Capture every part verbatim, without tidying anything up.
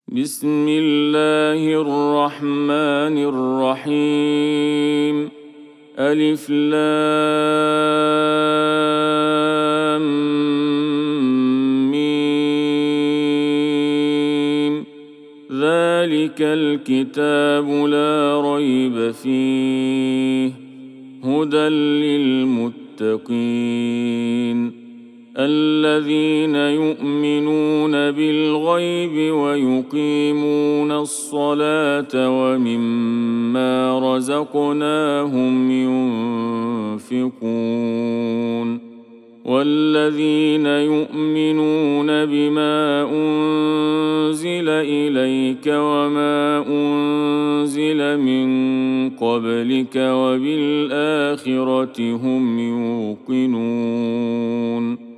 بسم الله الرحمن الرحيم. ألف لام ميم. ذلك الكتاب لا ريب فيه هدى للمتقين الذين يؤمنون بالغيب ويقيمون الصلاة ومما رزقناهم ينفقون والذين يؤمنون بما أنزل إليك وما أنزل من قبلك وبالآخرة هم يوقنون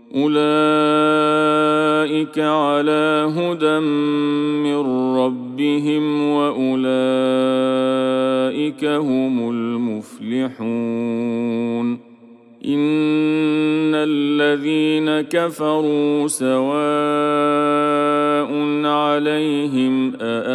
أولئك على هدى من ربهم وأولئك هم المفلحون إن الذين كفروا سواء عليهم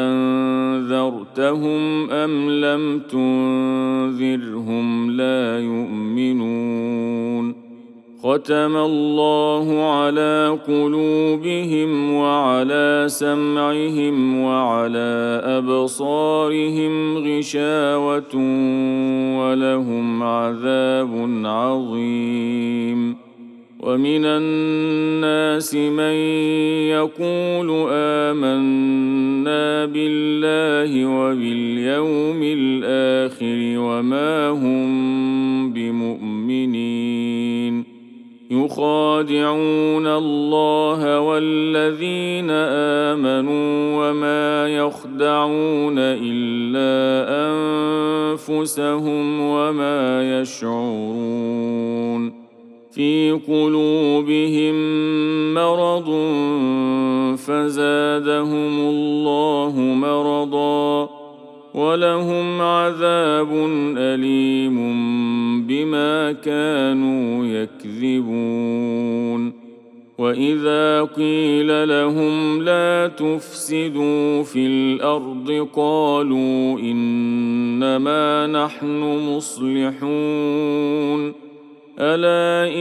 أأنذرتهم أم لم تنذرهم لا يؤمنون ختم الله على قلوبهم وعلى سمعهم وعلى أبصارهم غشاوة ولهم عذاب عظيم ومن الناس من يقول آمنا بالله وباليوم الآخر وما هم بمؤمنين يخادعون الله والذين آمنوا وما يخدعون إلا أنفسهم وما يشعرون في قلوبهم مرض فزادهم الله مرضا ولهم عذاب أليم بما كانوا يكذبون وإذا قيل لهم لا تفسدوا في الأرض قالوا إنما نحن مصلحون ألا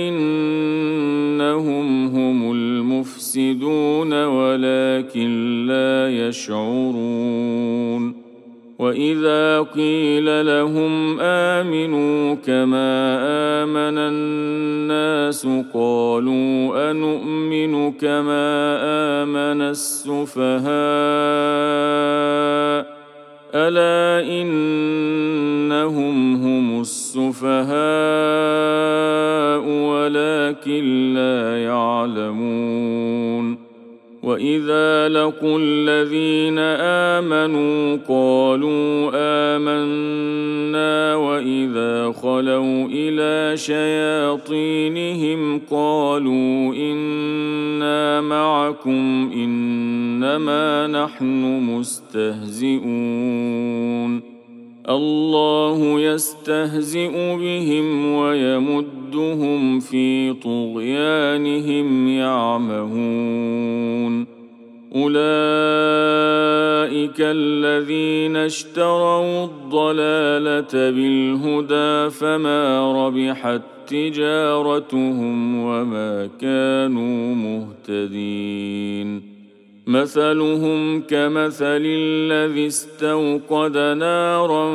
إنهم هم المفسدون ولكن لا يشعرون وإذا قيل لهم آمنوا كما آمن الناس قالوا أنؤمن كما آمن السفهاء ألا إنهم هم السفهاء ولكن لا يعلمون وإذا لقوا الذين آمنوا قالوا آمنا وإذا خلوا إلى شياطينهم قالوا إنا معكم إنما نحن مستهزئون الله يستهزئ بهم ويمدهم في طغيانهم يعمهون أولئك الذين اشتروا الضلالة بالهدى فما ربحت تجارتهم وما كانوا مهتدين مثلهم كمثل الذي استوقد نارا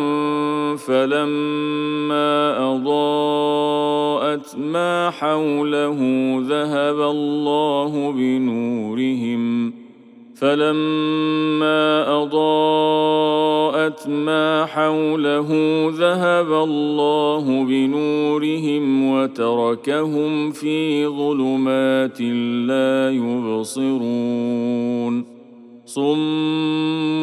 فلما أضاءت ما حوله ذهب الله بنورهم فلما أضاءت ما حوله ذهب الله بنورهم وتركهم في ظلمات لا يبصرون صم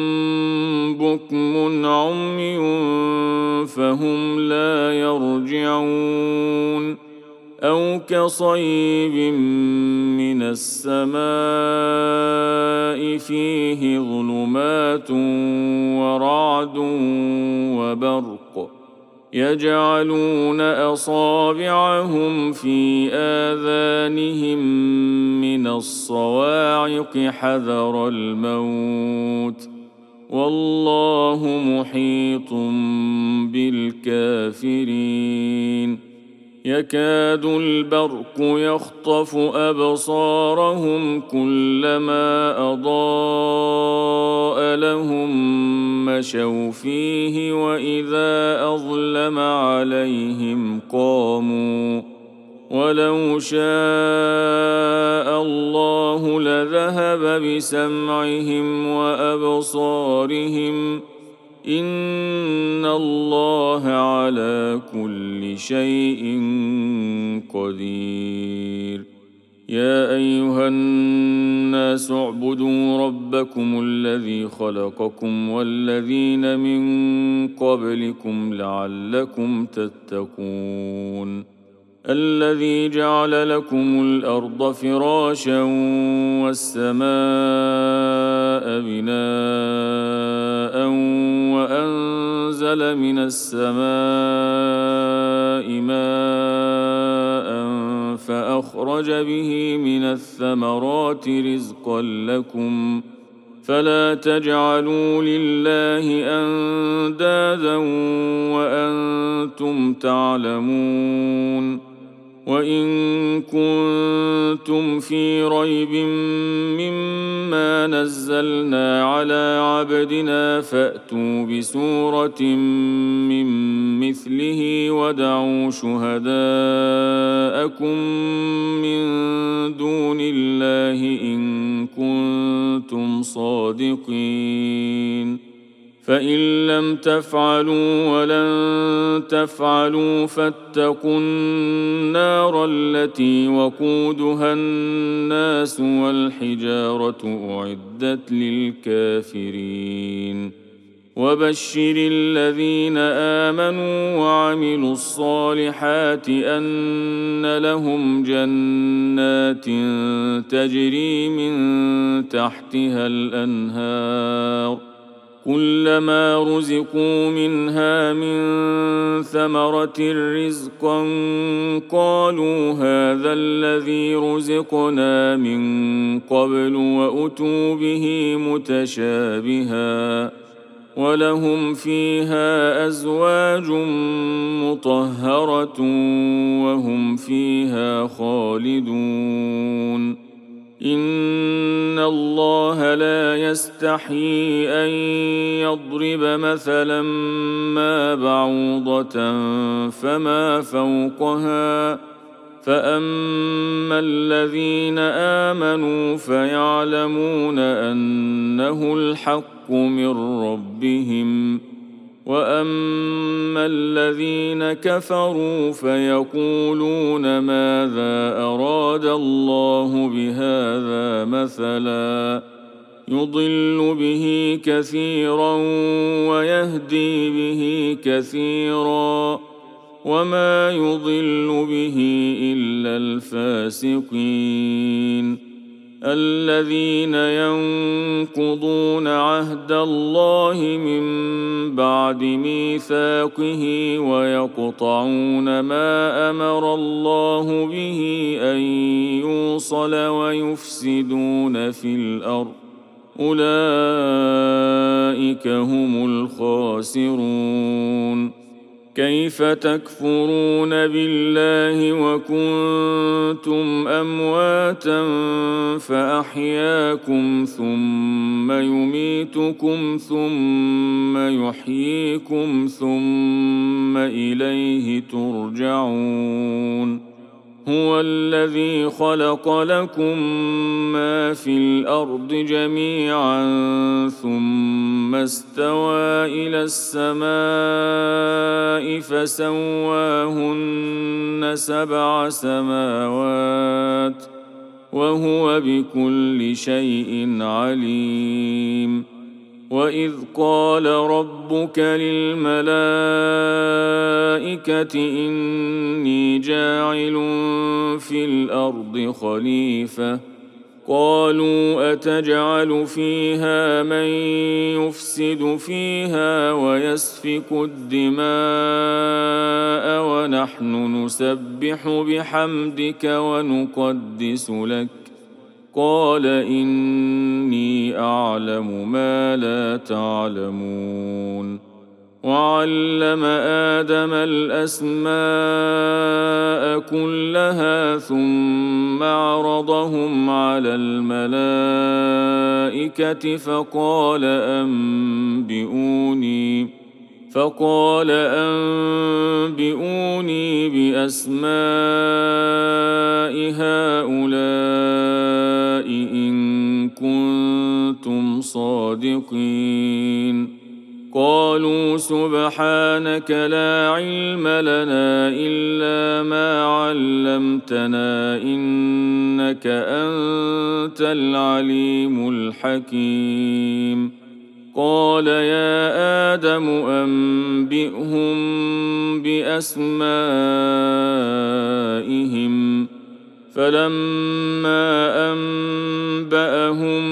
بكم عمي فهم لا يرجعون أو كصيب من السماء فيه ظلمات ورعد وبرق يجعلون أصابعهم في آذانهم من الصواعق حذر الموت والله محيط بالكافرين يكاد البرق يخطف أبصارهم كلما أضاء لهم مشوا فيه وإذا أظلم عليهم قاموا ولو شاء الله لذهب بسمعهم وأبصارهم إن الله على كل شيء قدير يا أيها الناس اعبدوا ربكم الذي خلقكم والذين من قبلكم لعلكم تتقون الذي جعل لكم الأرض فراشا والسماء بناء وأنزل من السماء ماء فأخرج به من الثمرات رزقا لكم فلا تجعلوا لله أندادا وأنتم تعلمون وإن كنتم في ريب مما نزلنا على عبدنا فأتوا بسورة من مثله ودعوا شهداءكم من دون الله إن كنتم صادقين فإن لم تفعلوا ولن تفعلوا فاتقوا النار التي وقودها الناس والحجارة أعدت للكافرين وبشر الذين آمنوا وعملوا الصالحات أن لهم جنات تجري من تحتها الأنهار كلما رزقوا منها من ثمرة رزقا قالوا هذا الذي رزقنا من قبل وأتوا به متشابها ولهم فيها أزواج مطهرة وهم فيها خالدون إن الله لا يستحيي أن يضرب مثلا ما بعوضة فما فوقها فأما الذين آمنوا فيعلمون أنه الحق من ربهم وأما الذين كفروا فيقولون ماذا أراد الله بهذا مثلا يضل به كثيرا ويهدي به كثيرا وما يضل به إلا الفاسقين الذين ينقضون عهد الله من بعد ميثاقه ويقطعون ما أمر الله به أن يوصل ويفسدون في الأرض أولئك هم الخاسرون كيف تكفرون بالله وكنتم أمواتا فأحياكم ثم يميتكم ثم يحييكم ثم إليه ترجعون هو الذي خلق لكم ما في الأرض جميعا ثم استوى إلى السماء فسواهن سبع سماوات وهو بكل شيء عليم وإذ قال ربك للملائكة إني جاعل في الأرض خليفة قالوا أتجعل فيها من يفسد فيها ويسفك الدماء ونحن نسبح بحمدك ونقدس لك قال إني أعلم ما لا تعلمون وعلم آدم الأسماء كلها ثم عرضهم على الملائكة فقال أنبئوني فقال أنبئوني بأسماء هؤلاء إن كنتم صادقين قالوا سبحانك لا علم لنا إلا ما علمتنا إنك أنت العليم الحكيم قال يا آدم أنبئهم بأسمائهم فلما أنبأهم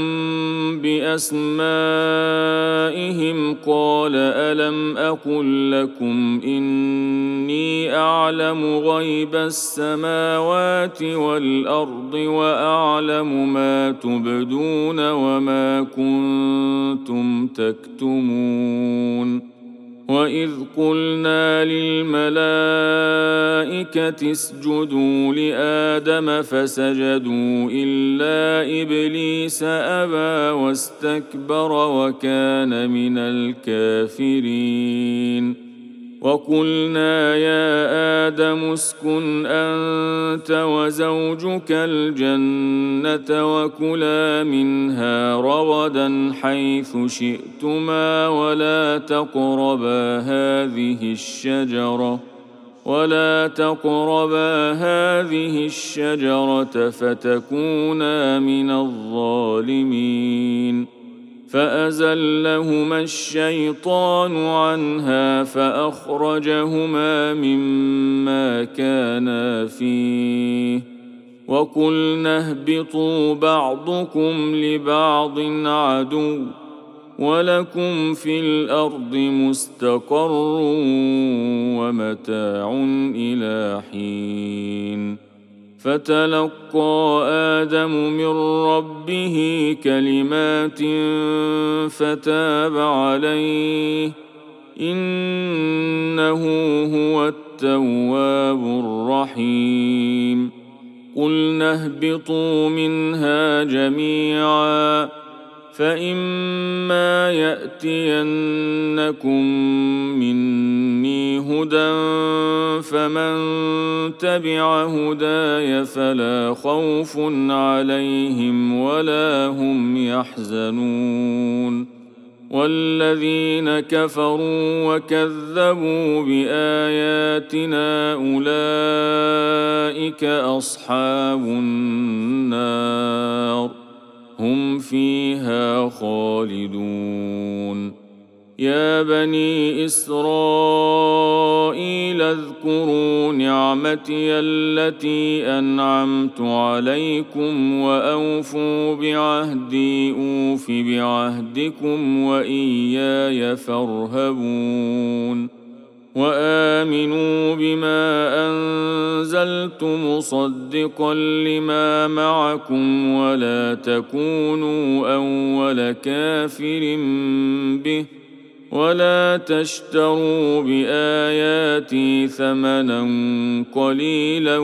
بأسمائهم قال ألم أقل لكم إني أعلم غيب السماوات والأرض وأعلم ما تبدون وما كنتم تكتمون وإذ قلنا للملائكة اسجدوا لآدم فسجدوا إلا إبليس أبى واستكبر وكان من الكافرين وقلنا يا آدم اسكن أنت وزوجك الجنة وكلا منها رغدا حيث شئتما ولا تقربا هذه الشجرة ولا تقربا هذه الشجرة فتكونا من الظالمين فأزلهما الشيطان عنها فأخرجهما مما كانا فيه وقلنا اهبطوا بعضكم لبعض عدو ولكم في الأرض مستقر ومتاع إلى حين فتلقى آدم من ربه كلمات فتاب عليه إنه هو التواب الرحيم قلنا اهبطوا منها جميعا فإما يأتينكم مني هدى فمن تبع هداي فلا خوف عليهم ولا هم يحزنون والذين كفروا وكذبوا بآياتنا أولئك أصحاب النار هم فيها خالدون يا بني إسرائيل اذكروا نعمتي التي أنعمت عليكم وأوفوا بعهدي أوف بعهدكم وإياي فارهبون وآمنوا بما أنزلت مصدقا لما معكم ولا تكونوا أول كافر به ولا تشتروا بآياتي ثمنا قليلا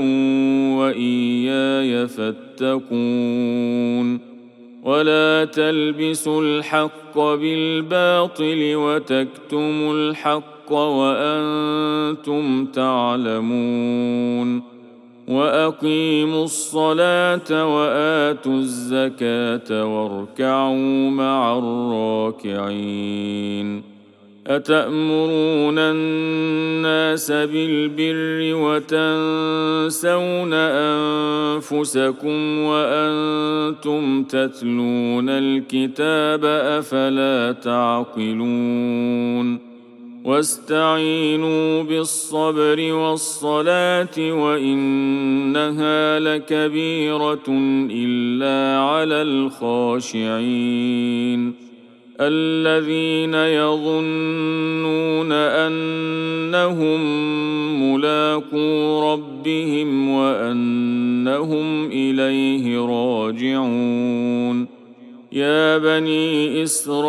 وإياي فاتقون ولا تلبسوا الحق بالباطل وتكتموا الحق وأنتم تعلمون وأقيموا الصلاة وآتوا الزكاة واركعوا مع الراكعين أتأمرون الناس بالبر وتنسون أنفسكم وأنتم تتلون الكتاب أفلا تعقلون واستعينوا بالصبر والصلاة وإنها لكبيرة إلا على الخاشعين الذين يظنون أنهم ملاقو ربهم وأنهم إليه راجعون. يا بني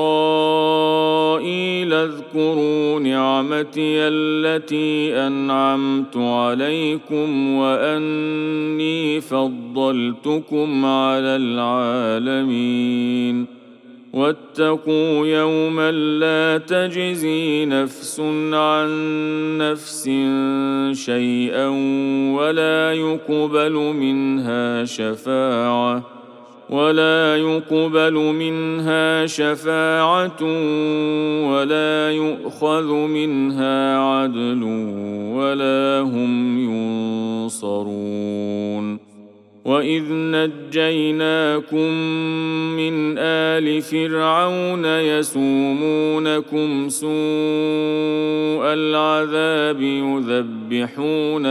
إسرائيل اذكروا نعمتي التي أنعمت عليكم وأني فضلتكم على العالمين. واتقوا يوما لا تجزي نفس عن نفس شيئا ولا يقبل منها شفاعة ولا يقبل منها شفاعة ولا يؤخذ منها عدل ولا هم ينصرون. وإذ نجيناكم من آل فرعون يسومونكم سوء العذاب يذبحون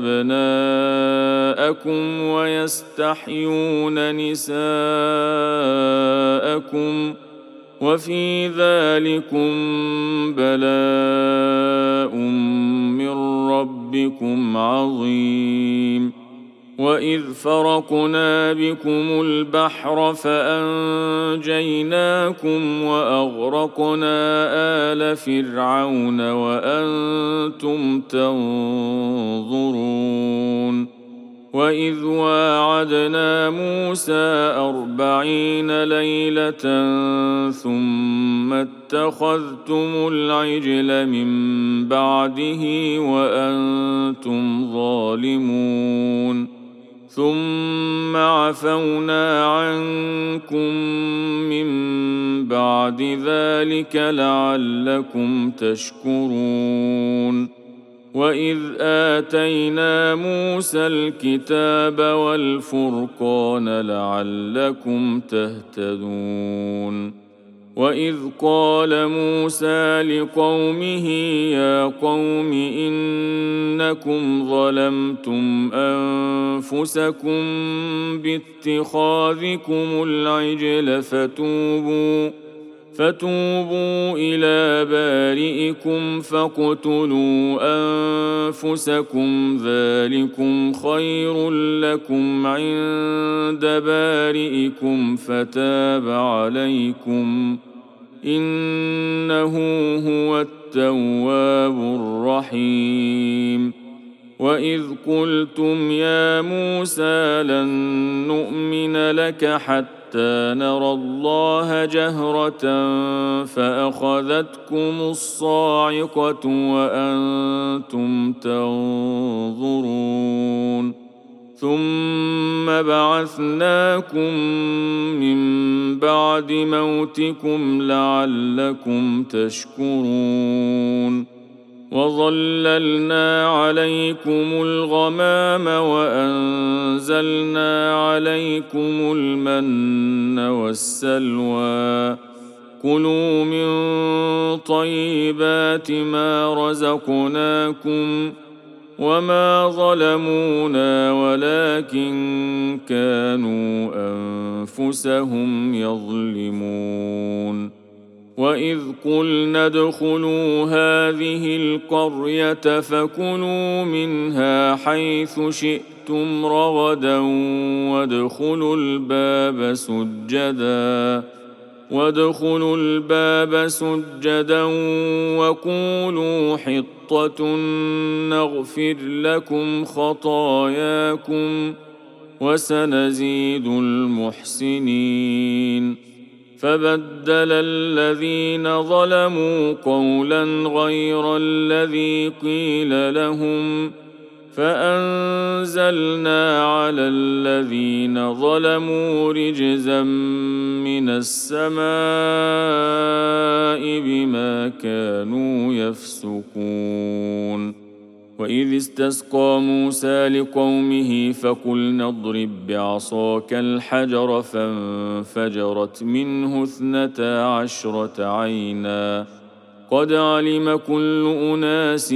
أبناءكم ويستحيون نساءكم وفي ذلكم بلاء من ربكم عظيم. وإذ فرقنا بكم البحر فأنجيناكم وأغرقنا آل فرعون وأنتم تنظرون. وإذ واعدنا موسى أربعين ليلة ثم اتخذتم العجل من بعده وأنتم ظالمون ثم عفونا عنكم من بعد ذلك لعلكم تشكرون. وإذ آتينا موسى الكتاب والفرقان لعلكم تهتدون. وإذ قال موسى لقومه يا قوم إنكم ظلمتم أنفسكم باتخاذكم العجل فتوبوا فتوبوا إلى بارئكم فاقتلوا أنفسكم ذلكم خير لكم عند بارئكم فتاب عليكم إنه هو التواب الرحيم. وإذ قلتم يا موسى لن نؤمن لك حتى نرى الله جهرة فأخذتكم الصاعقة وأنتم تنظرون ثم بعثناكم من بعد موتكم لعلكم تشكرون. وظللنا عليكم الغمام وأنزلنا عليكم المن والسلوى كلوا من طيبات ما رزقناكم وما ظلمونا ولكن كانوا أنفسهم يظلمون. وإذ قلنا ادخلوا هذه القرية فكلوا منها حيث شئتم رغدا وادخلوا الباب سجدا وادخلوا الباب سجدا وقولوا حطة نغفر لكم خطاياكم وسنزيد المحسنين. فبدل الذين ظلموا قولا غير الذي قيل لهم فأنزلنا على الذين ظلموا رجزا من السماء بما كانوا يفسقون. وإذ استسقى موسى لقومه فقلنا اضرب بعصاك الحجر فانفجرت منه اثنتا عشرة عينا قد علم كل أناس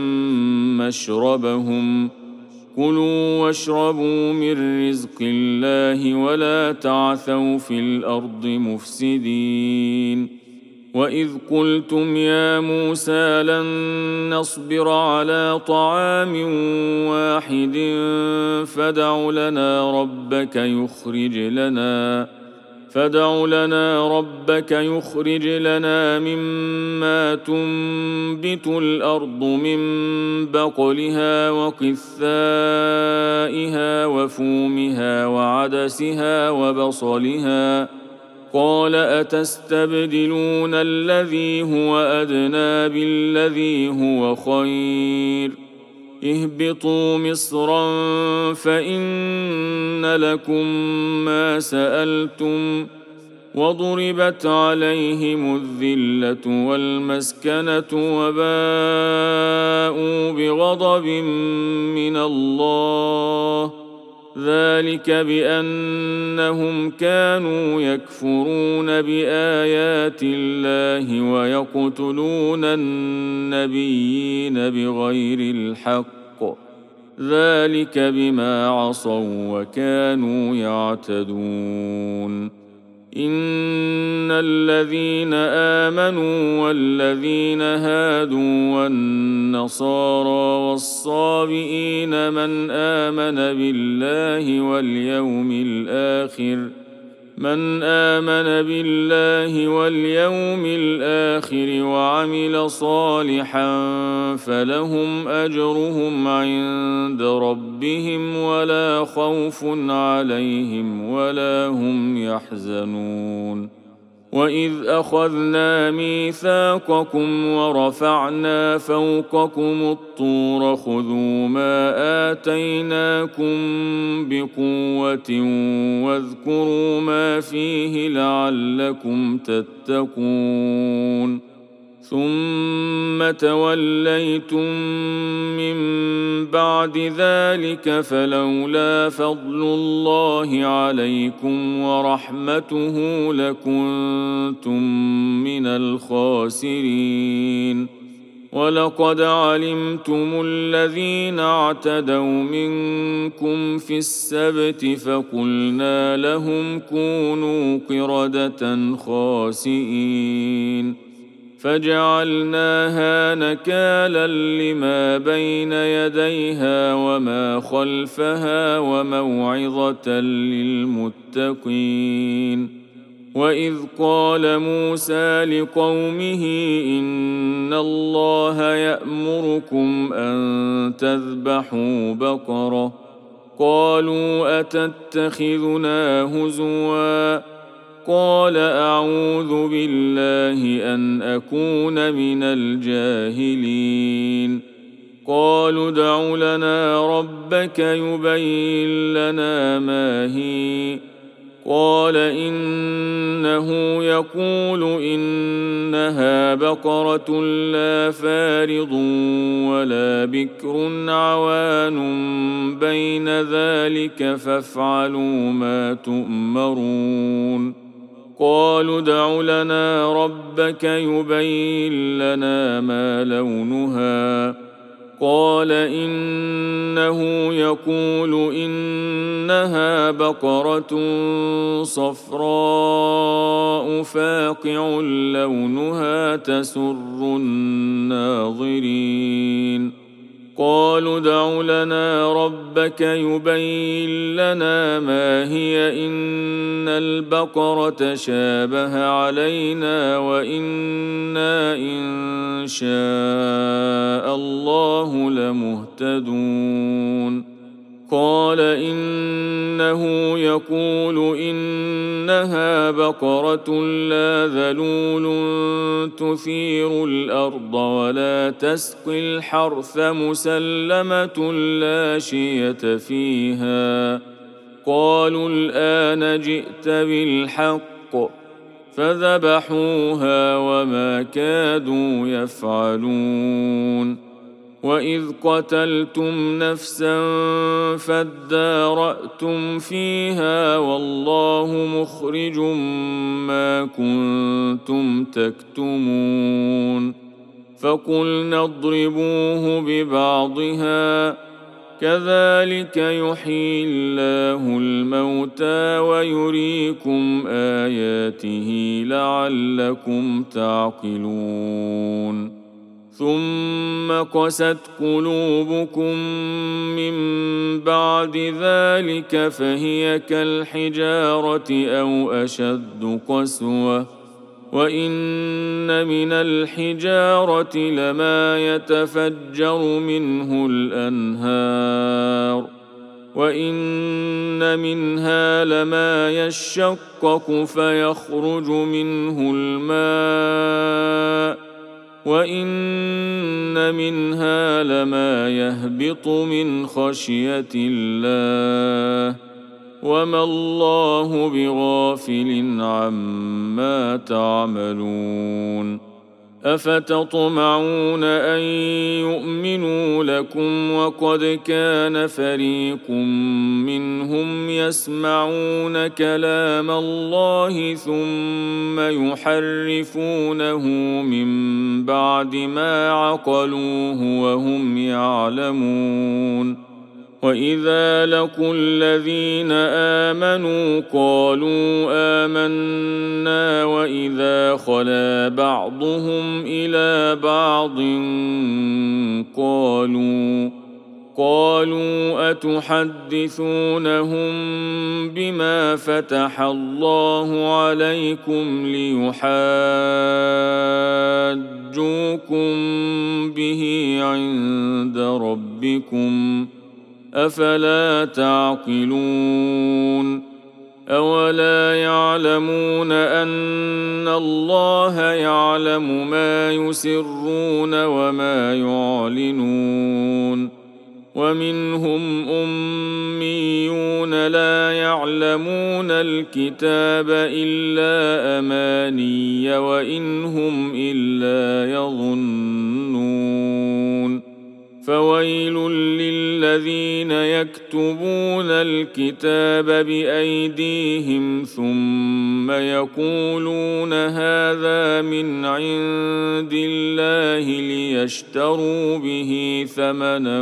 مشربهم كلوا واشربوا من رزق الله ولا تعثوا في الأرض مفسدين وإذ قلتم يا موسى لن نصبر على طعام واحد فادع لنا ربك يخرج لنا فادع لنا ربك يخرج لنا مما تنبت الأرض من بقلها وقثائها وفومها وعدسها وبصلها قال أتستبدلون الذي هو أدنى بالذي هو خير اهبطوا مصرا فإن لكم ما سألتم وضربت عليهم الذلة والمسكنة وباءوا بغضب من الله ذلك بأنهم كانوا يكفرون بآيات الله ويقتلون النبيين بغير الحق ذلك بما عصوا وكانوا يعتدون إن الذين آمنوا والذين هادوا والنصارى والصابئين من آمن بالله واليوم الآخر من آمن بالله واليوم الآخر وعمل صالحا فلهم أجرهم عند ربهم ولا خوف عليهم ولا هم يحزنون وإذ أخذنا ميثاقكم ورفعنا فوقكم الطور خذوا ما آتيناكم بقوة واذكروا ما فيه لعلكم تتقون ثم توليتم من بعد ذلك فلولا فضل الله عليكم ورحمته لكنتم من الخاسرين ولقد علمتم الذين اعتدوا منكم في السبت فقلنا لهم كونوا قردة خاسئين فجعلناها نكالا لما بين يديها وما خلفها وموعظة للمتقين وإذ قال موسى لقومه إن الله يأمركم أن تذبحوا بقرة قالوا أتتخذنا هزوا قال أعوذ بالله أن أكون من الجاهلين قالوا ادع لنا ربك يبين لنا ما هي قال إنه يقول إنها بقرة لا فارض ولا بكر عوان بين ذلك فافعلوا ما تؤمرون قالوا ادع لنا ربك يبين لنا ما لونها قال إنه يقول إنها بقرة صفراء فاقع لونها تسر الناظرين قالوا ادع لنا ربك يبين لنا ما هي إن البقرة شابه علينا وإنا إن شاء الله لمهتدون قال إنه يقول إنها بقرة لا ذلول تثير الأرض ولا تسقي الحرث مسلمة لا شية فيها قالوا الآن جئت بالحق فذبحوها وما كادوا يفعلون وإذ قتلتم نفسا فادارأتم فيها والله مخرج ما كنتم تكتمون فقلنا اضربوه ببعضها كذلك يحيي الله الموتى ويريكم آياته لعلكم تعقلون ثم قست قلوبكم من بعد ذلك فهي كالحجارة أو أشد قسوة وإن من الحجارة لما يتفجر منه الأنهار وإن منها لما يشقق فيخرج منه الماء وإن منها لما يهبط من خشية الله وما الله بغافل عما تعملون أفتطمعون أن يؤمنوا لكم وقد كان فريق منهم يسمعون كلام الله ثم يحرفونه من بعد ما عقلوه وهم يعلمون وإذا لقوا الذين آمنوا قالوا آمنا وإذا خلا بعضهم إلى بعض قالوا قالوا أتحدثونهم بما فتح الله عليكم ليحاجوكم به عند ربكم أفلا تعقلون أولا يعلمون أن الله يعلم ما يسرون وما يعلنون ومنهم أميون لا يعلمون الكتاب إلا أماني وإن هم إلا يظنون فويل للذين يكتبون الكتاب بأيديهم ثم يقولون هذا من عند الله ليشتروا به ثمنا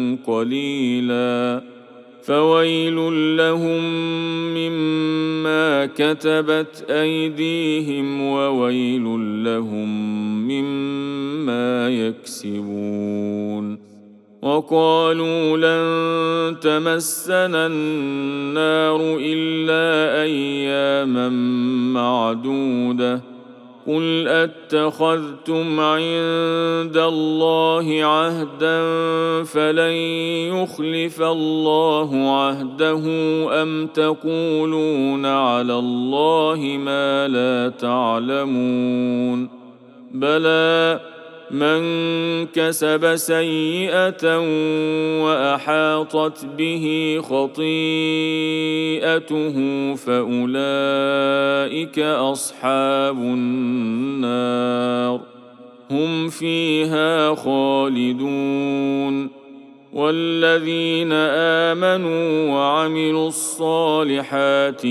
قليلا فويل لهم مما كتبت أيديهم وويل لهم مما يكسبون وقالوا لن تمسنا النار إلا أياما معدودة قل أتخذتم عند الله عهدا فلن يخلف الله عهده أم تقولون على الله ما لا تعلمون بلى من كسب سيئة وأحاطت به خطيئته فأولئك أصحاب النار هم فيها خالدون والذين آمنوا وعملوا الصالحات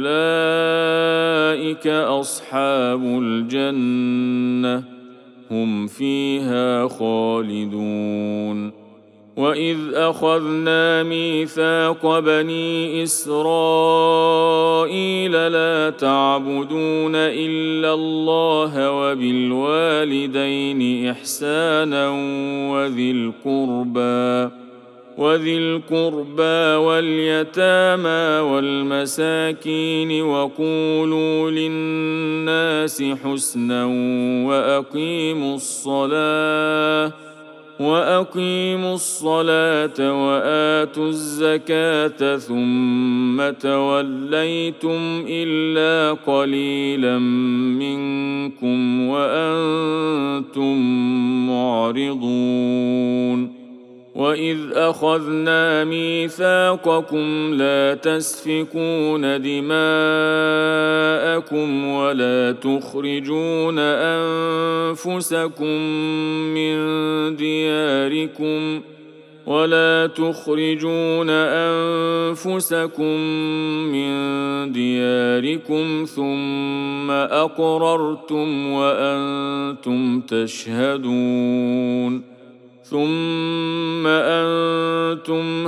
أولئك أصحاب الجنة هم فيها خالدون وإذ أخذنا ميثاق بني إسرائيل لا تعبدون إلا الله وبالوالدين إحسانا وذي القربى وذي القربى واليتامى والمساكين وقولوا للناس حسنا وأقيموا الصلاة وأقيموا الصلاة وآتوا الزكاة ثم توليتم إلا قليلا منكم وأنتم معرضون وإذ أخذنا ميثاقكم لا تسفكون دماءكم ولا تخرجون أنفسكم من دياركم ولا تخرجون أنفسكم من دياركم ثم أقررتم وأنتم تشهدون ثم أنتم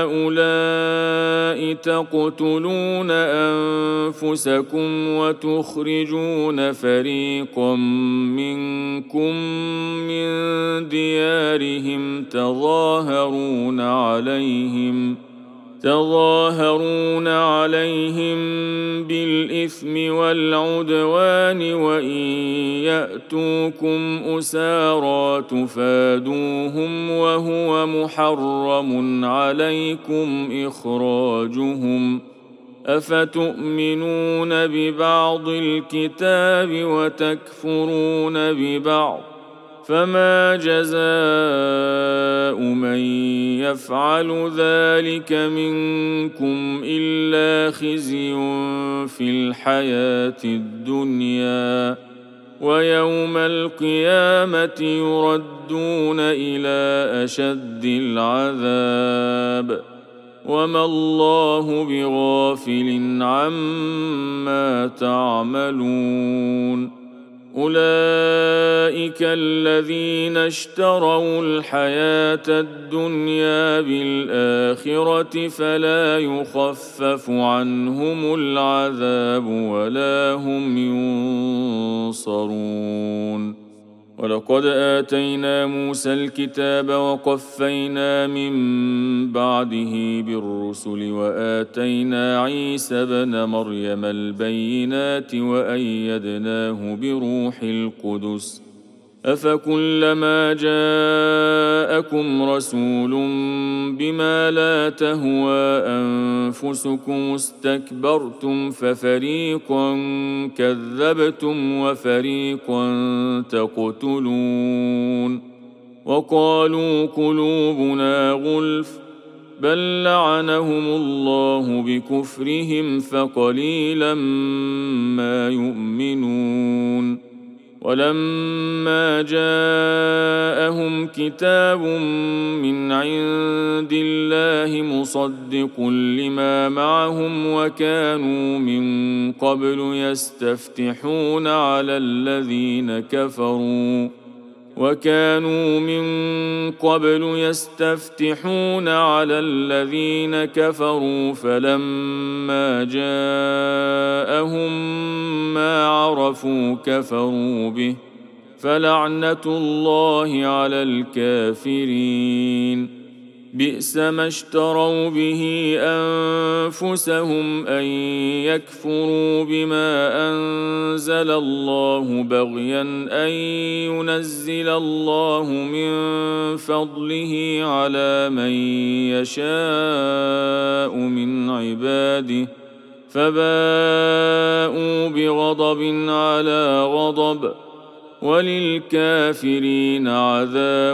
هؤلاء تقتلون أنفسكم وتخرجون فريقا منكم من ديارهم تظاهرون عليهم تظاهرون عليهم بالإثم والعدوان وإن يأتوكم أسارى تفادوهم وهو محرم عليكم إخراجهم أفتؤمنون ببعض الكتاب وتكفرون ببعض فما جزاء من يفعل ذلك منكم إلا خزي في الحياة الدنيا ويوم القيامة يردون إلى أشد العذاب وما الله بغافل عما تعملون أولئك الذين اشتروا الحياة الدنيا بالآخرة فلا يخفف عنهم العذاب ولا هم ينصرون ولقد آتينا موسى الكتاب وقفينا من بعده بالرسل وآتينا عيسى ابن مريم البينات وأيدناه بروح القدس أفكلما جاءكم رسول بما لا تهوى أنفسكم استكبرتم ففريقا كذبتم وفريقا تقتلون وقالوا قلوبنا غلف بل لعنهم الله بكفرهم فقليلا ما يؤمنون ولما جاءهم كتاب من عند الله مصدق لما معهم وكانوا من قبل يستفتحون على الذين كفروا وكانوا من قبل يستفتحون على الذين كفروا فلما جاءهم ما عرفوا كفروا به فلعنة الله على الكافرين بئس ما اشتروا به أنفسهم أن يكفروا بما أنزل الله بغيا أن ينزل الله من فضله على من يشاء من عباده فباءوا بغضب على غضب وللكافرين عذاب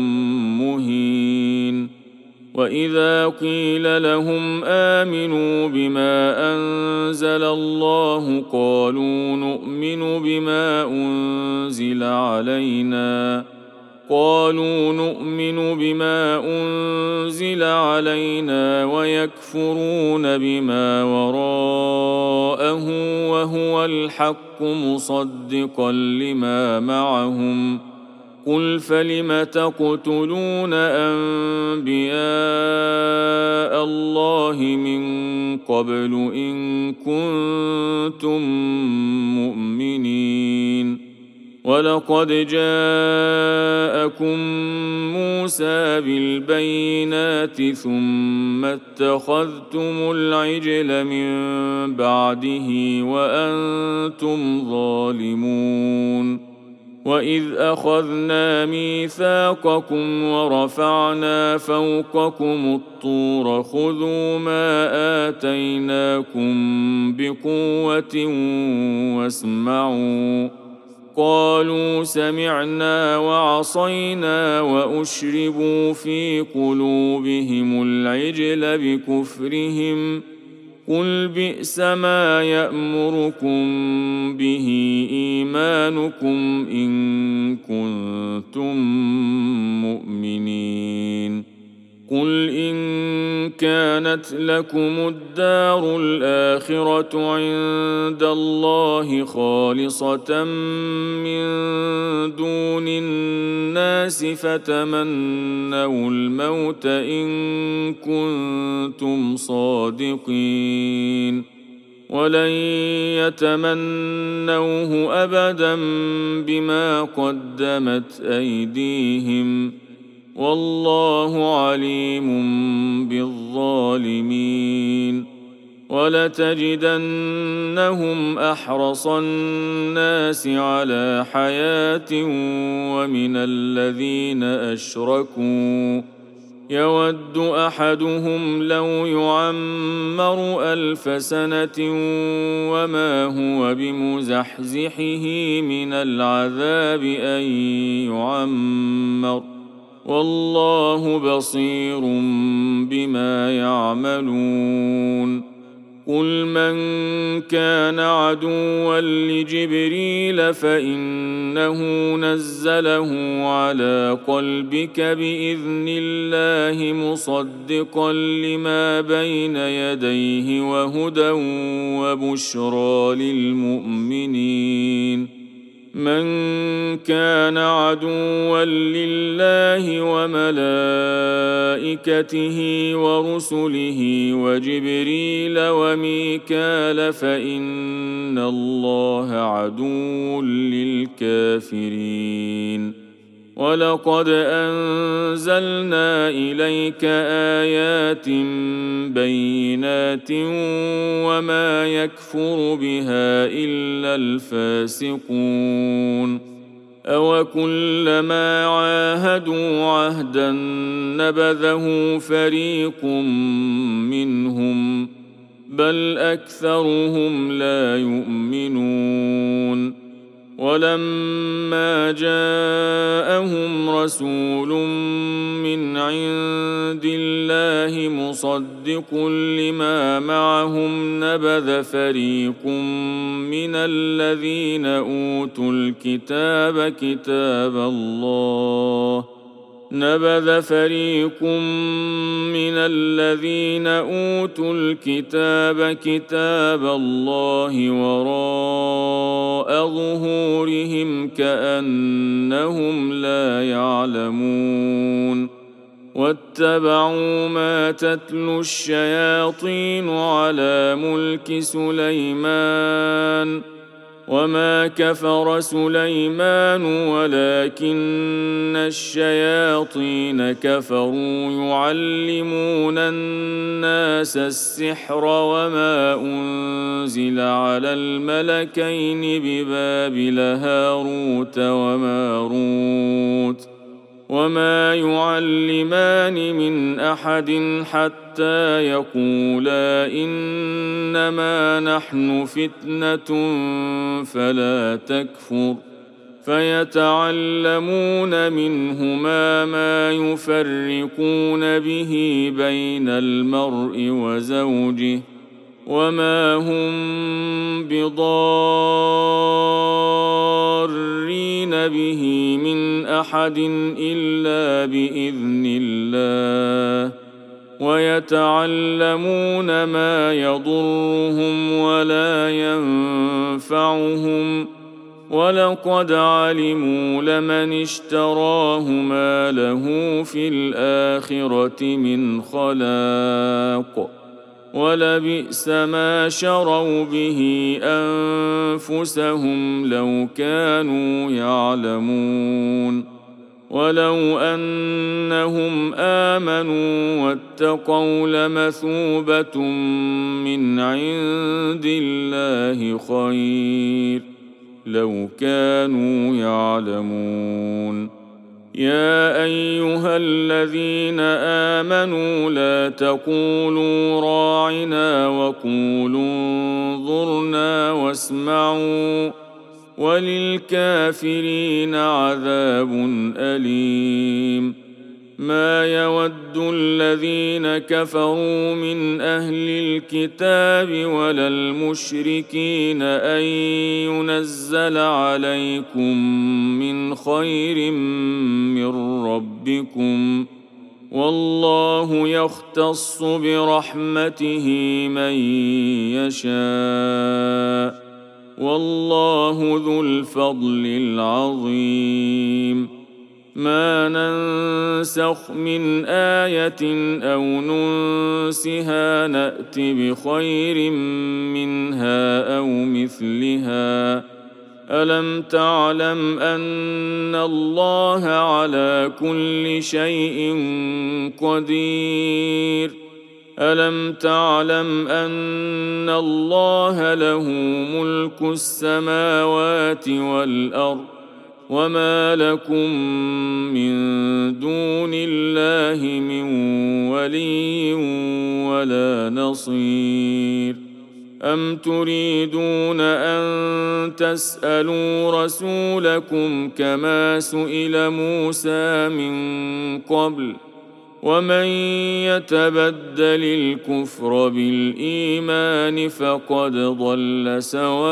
مهين وإذا قيل لهم آمنوا بما أنزل الله قالوا نؤمن بما أنزل علينا قالوا نؤمن بما أنزل علينا ويكفرون بما وراءه وهو الحق مصدقا لما معهم قل فلم تقتلون أنبياء الله من قبل إن كنتم مؤمنين ولقد جاءكم موسى بالبينات ثم اتخذتم العجل من بعده وأنتم ظالمون وإذ أخذنا ميثاقكم ورفعنا فوقكم الطور خذوا ما آتيناكم بقوة واسمعوا قالوا سمعنا وعصينا وأشربوا في قلوبهم العجل بكفرهم قل بئس ما يأمركم به إيمانكم إن كنتم مؤمنين قل إن كانت لكم الدار الآخرة عند الله خالصة من دون الناس فتمنوا الموت إن كنتم صادقين ولن يتمنوه أبدا بما قدمت أيديهم والله عليم بالظالمين ولتجدنهم أحرص الناس على حياة ومن الذين أشركوا يود أحدهم لو يعمر ألف سنة وما هو بمزحزحه من العذاب أن يعمر والله بصير بما يعملون قل من كان عدوا لجبريل فإنه نزله على قلبك بإذن الله مصدقا لما بين يديه وهدى وبشرى للمؤمنين من كان عدوا لله وملائكته ورسله وجبريل وميكال فإن الله عدو للكافرين ولقد أنزلنا إليك آيات بينات وما يكفر بها إلا الفاسقون أوكلما عاهدوا عهدا نبذه فريق منهم بل أكثرهم لا يؤمنون ولما جاءهم رسول من عند الله مصدق لما معهم نبذ فريق من الذين أوتوا الكتاب كتاب الله نبذ فريق من الذين أوتوا الكتاب كتاب الله وراء ظهورهم كأنهم لا يعلمون واتبعوا ما تتلو الشياطين على ملك سليمان وما كفر سليمان ولكن الشياطين كفروا يعلمون الناس السحر وما أنزل على الملكين ببابل هاروت وماروت وما يعلمان من أحد حتى يقولا إنما نحن فتنة فلا تكفر فيتعلمون منهما ما يفرقون به بين المرء وزوجه وما هم بضارين به من أحد إلا بإذن الله ويتعلمون ما يضرهم ولا ينفعهم ولقد علموا لمن اشتراه ما له في الآخرة من خلاق ولبئس ما شروا به أنفسهم لو كانوا يعلمون ولو أنهم آمنوا واتقوا لمثوبة من عند الله خير لو كانوا يعلمون يا أيها الذين آمنوا لا تقولوا راعنا وقولوا انظرنا واسمعوا وللكافرين عذاب أليم ما يود الذين كفروا من أهل الكتاب ولا المشركين أن ينزل عليكم من خير من ربكم والله يختص برحمته من يشاء والله ذو الفضل العظيم ما ننسخ من آية أو ننسها نأت بخير منها أو مثلها ألم تعلم أن الله على كل شيء قدير ألم تعلم أن الله له ملك السماوات والأرض وما لكم من دون الله من ولي ولا نصير أم تريدون أن تسألوا رسولكم كما سئل موسى من قبل ومن يتبدل الكفر بالإيمان فقد ضل سواء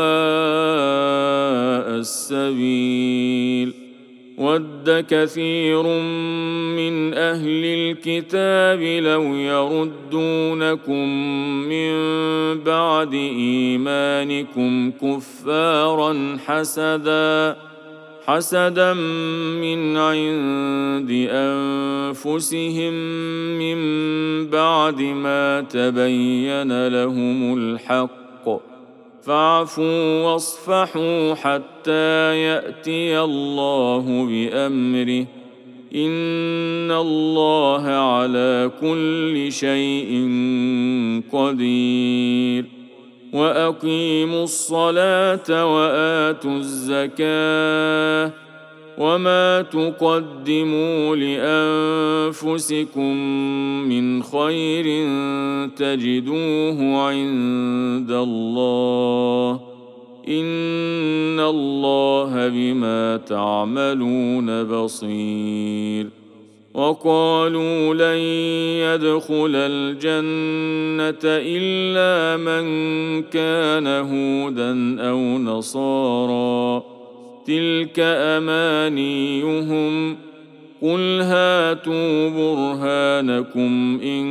السبيل ود كثير من أهل الكتاب لو يردونكم من بعد إيمانكم كفارا حسدا حسدا من عند أنفسهم من بعد ما تبين لهم الحق فاعفوا واصفحوا حتى يأتي الله بأمره إن الله على كل شيء قدير وأقيموا الصلاة وآتوا الزكاة وما تقدموا لأنفسكم من خير تجدوه عند الله إن الله بما تعملون بصير وقالوا لن يدخل الجنة إلا من كان هودا أو نصارى تلك أمانيهم قل هاتوا برهانكم إن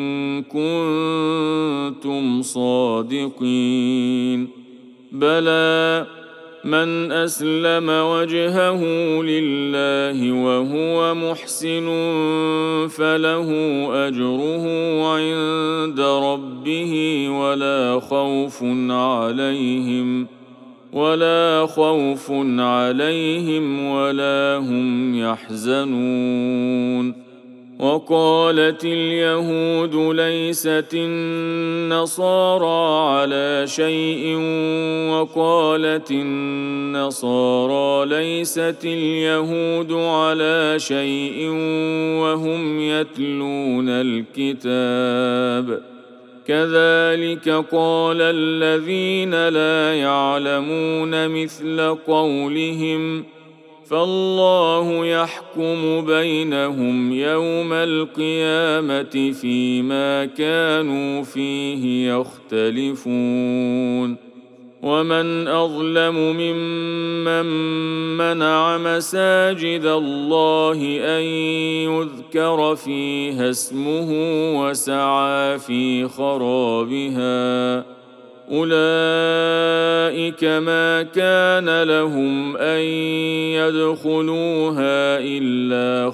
كنتم صادقين بلى من أسلم وجهه لله وهو محسن فله أجره عند ربه ولا خوف عليهم ولا خوف عليهم ولا هم يحزنون وقالت اليهود ليست النصارى على شيء وقالت النصارى ليست اليهود على شيء وهم يتلون الكتاب كذلك قال الذين لا يعلمون مثل قولهم فالله يحكم بينهم يوم القيامة فيما كانوا فيه يختلفون ومن أظلم ممن منع مساجد الله أن يذكر فيها اسمه وسعى في خرابها أولئك ما كان لهم أن يدخلوها إلا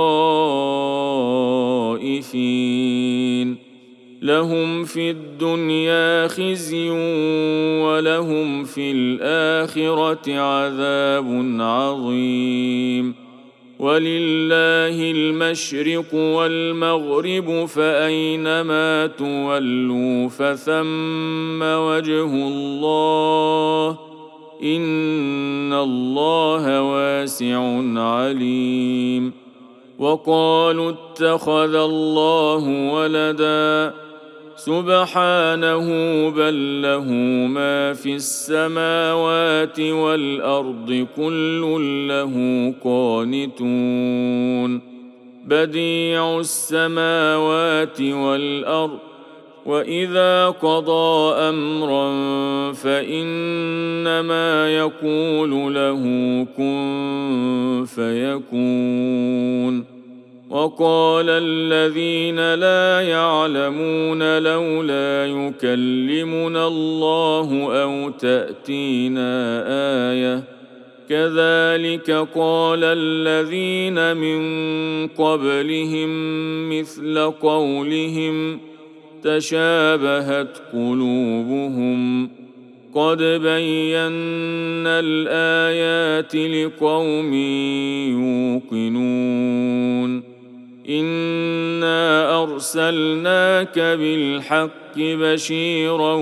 خائفين لهم في الدنيا خزي ولهم في الآخرة عذاب عظيم ولله المشرق والمغرب فأينما تولوا فثم وجه الله إن الله واسع عليم وقالوا اتخذ الله ولدا سبحانه بل له ما في السماوات والأرض كل له قانتون بديع السماوات والأرض وإذا قضى أمرا فإنما يقول له كن فيكون وقال الذين لا يعلمون لولا يكلمنا الله أو تأتينا آية كذلك قال الذين من قبلهم مثل قولهم تشابهت قلوبهم قد بينا الآيات لقوم يوقنون إنا أرسلناك بالحق بشيرا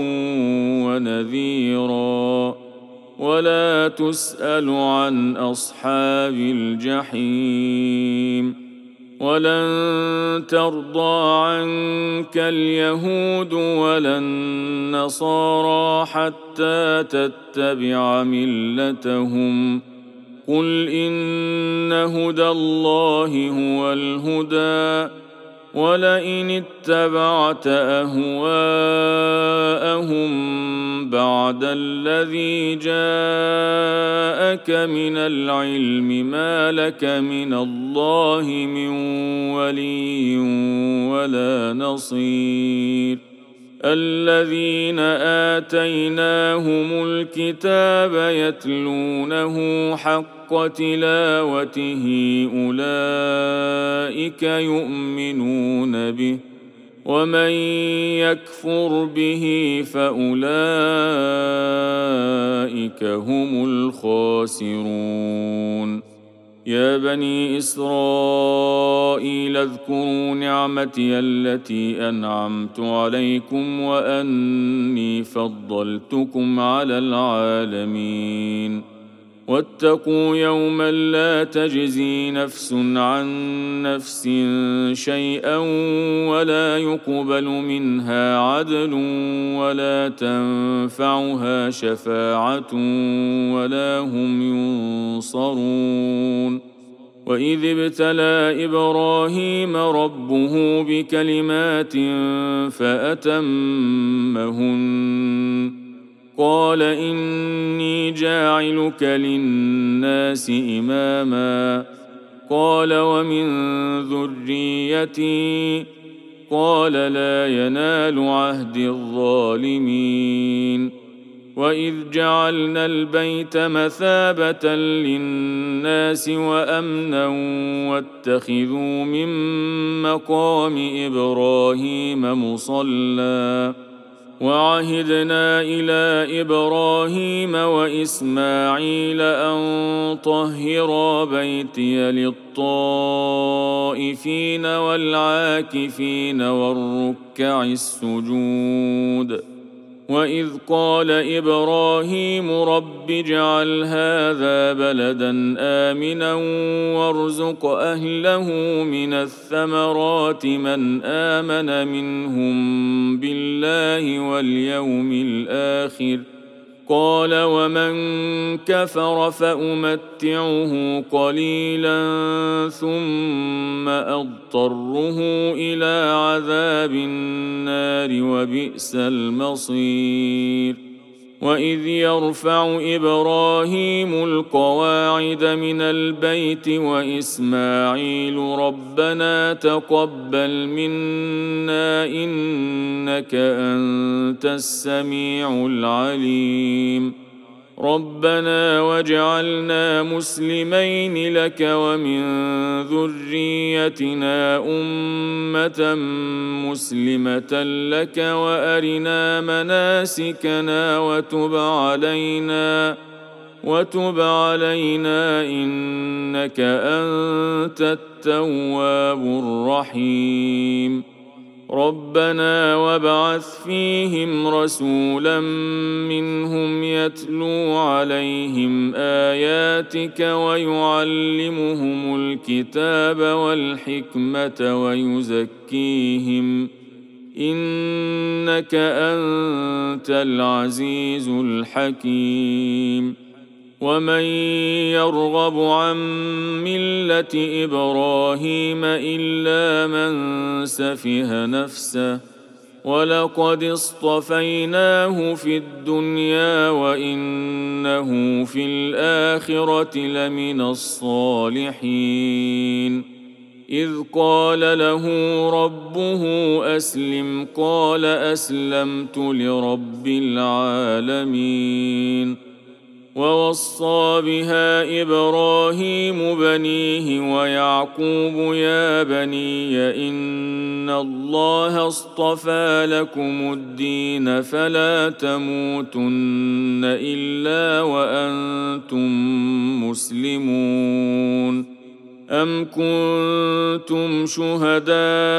ونذيرا ولا تسأل عن أصحاب الجحيم ولن ترضى عنك اليهود ولا النصارى حتى تتبع ملتهم قل إن هدى الله هو الهدى ولئن اتبعت أهواءهم بعد الذي جاءك من العلم ما لك من الله من ولي ولا نصير الذين آتيناهم الكتاب يتلونه حق تلاوته أولئك يؤمنون به ومن يكفر به فأولئك هم الخاسرون يا بني إسرائيل اذكروا نعمتي التي أنعمت عليكم وأني فضلتكم على العالمين واتقوا يوما لا تجزي نفس عن نفس شيئا ولا يقبل منها عدل ولا تنفعها شفاعة ولا هم ينصرون وإذ ابتلى إبراهيم ربه بكلمات فأتمهن قال إني جاعلك للناس إماما قال ومن ذريتي قال لا ينال عهد الظالمين وإذ جعلنا البيت مثابة للناس وأمنا واتخذوا من مقام إبراهيم مصلى وعهدنا إلى إبراهيم وإسماعيل أن طهرا بيتي للطائفين والعاكفين والركع السجود وإذ قال إبراهيم رب اجعل هذا بلدا آمنا وارزق أهله من الثمرات من آمن منهم بالله واليوم الآخر قال ومن كفر فأمتعه قليلا ثم أضطره إلى عذاب النار وبئس المصير وإذ يرفع إبراهيم القواعد من البيت وإسماعيل ربنا تقبل منا إنك أنت السميع العليم ربنا واجعلنا مسلمين لك ومن ذريتنا أمة مسلمة لك وأرنا مناسكنا وتب علينا وتب علينا إنك أنت التواب الرحيم ربنا وابعث فيهم رسولا منهم يتلو عليهم آياتك ويعلمهم الكتاب والحكمة ويزكيهم إنك أنت العزيز الحكيم ومن يرغب عن ملة إبراهيم إلا من سفه نفسه ولقد اصطفيناه في الدنيا وإنه في الآخرة لمن الصالحين إذ قال له ربه أسلم قال أسلمت لرب العالمين. ووصى بها إبراهيم بنيه ويعقوب يا بني إن الله اصطفى لكم الدين فلا تموتن إلا وأنتم مسلمون. أم كنتم شهداء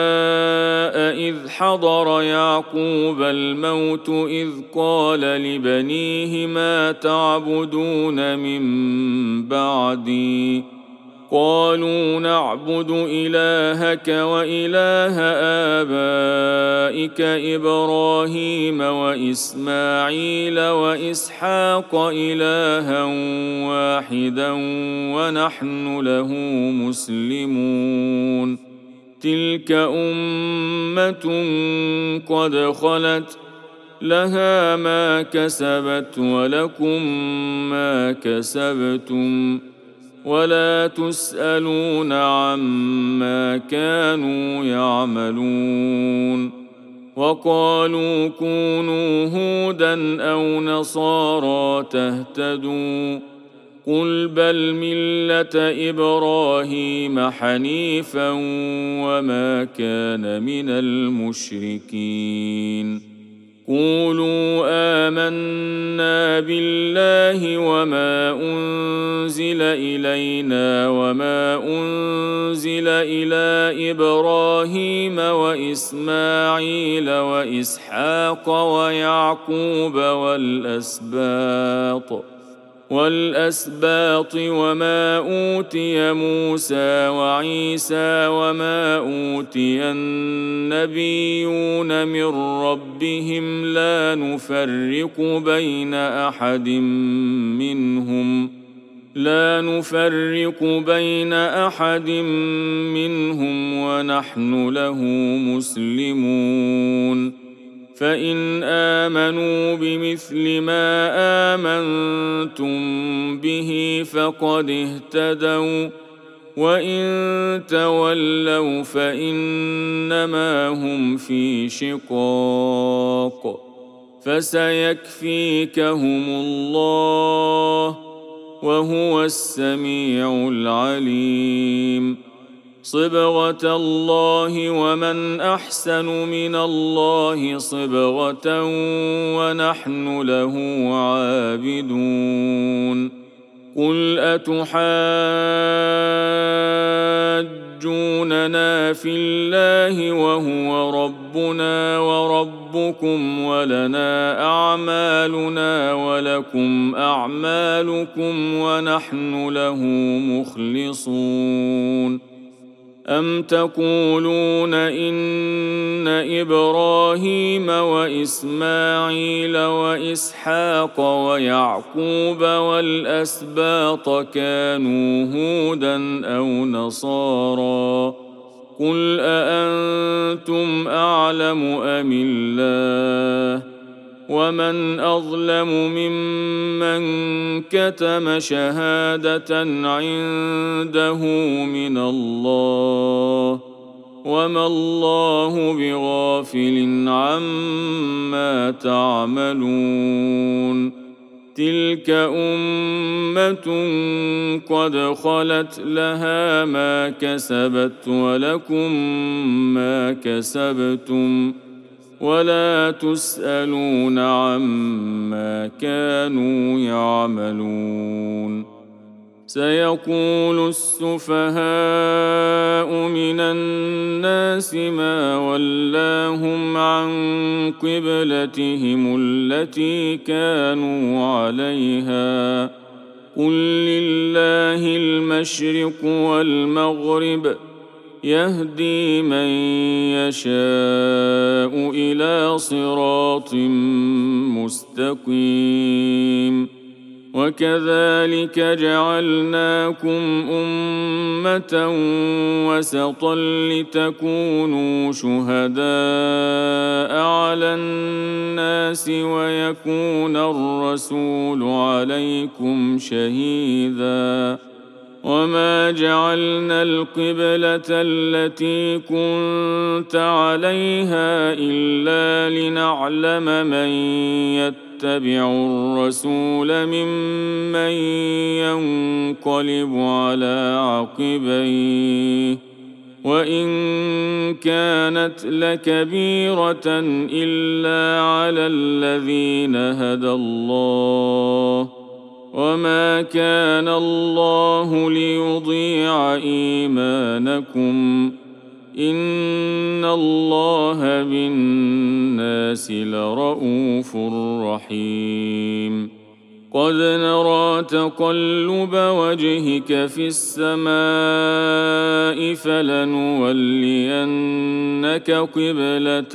إذ حضر يعقوب الموت إذ قال لبنيه ما تعبدون من بعدي قالوا نعبد إلهك وإله آبائك إبراهيم وإسماعيل وإسحاق إلها واحدا ونحن له مسلمون. تلك أمة قد خلت لها ما كسبت ولكم ما كسبتم ولا تسألون عما كانوا يعملون. وقالوا كونوا هودا أو نصارى تهتدوا قل بل ملة إبراهيم حنيفا وما كان من المشركين. قولوا آمنا بالله وما أنزل إلينا وما أنزل إلى إبراهيم وإسماعيل وإسحاق ويعقوب والأسباط والأسباط وما أوتي موسى وعيسى وما أوتي النبيون من ربهم لا نفرق بين أحد منهم لا نفرق بين أحد منهم ونحن له مسلمون. فإن آمنوا بمثل ما آمنتم به فقد اهتدوا وإن تولوا فإنما هم في شقاق فسيكفيكهم الله وهو السميع العليم. صبغة الله ومن أحسن من الله صبغة ونحن له عابدون. قل أتحاجوننا في الله وهو ربنا وربكم ولنا أعمالنا ولكم أعمالكم ونحن له مخلصون. أم تقولون إن إبراهيم وإسماعيل وإسحاق ويعقوب والأسباط كانوا هودا أو نصارى قل أأنتم أعلم أم الله ومن أظلم ممن كتم شهادة عنده من الله وما الله بغافل عما تعملون. تلك أمة قد خلت لها ما كسبت ولكم ما كسبتم ولا تسألون عما كانوا يعملون. سيقول السفهاء من الناس ما ولاهم عن قبلتهم التي كانوا عليها قل لله المشرق والمغرب يهدي من يشاء إلى صراط مستقيم. وكذلك جعلناكم أمة وسطا لتكونوا شهداء على الناس ويكون الرسول عليكم شهيداً وما جعلنا القبلة التي كنت عليها إلا لنعلم من يتبع الرسول ممن ينقلب على عقبيه وإن كانت لكبيرة إلا على الذين هدى الله وما كان الله ليضيع إيمانكم إن الله بالناس لرءوف رحيم قد نرى تقلب وجهك في السماء فلنولينك قبلة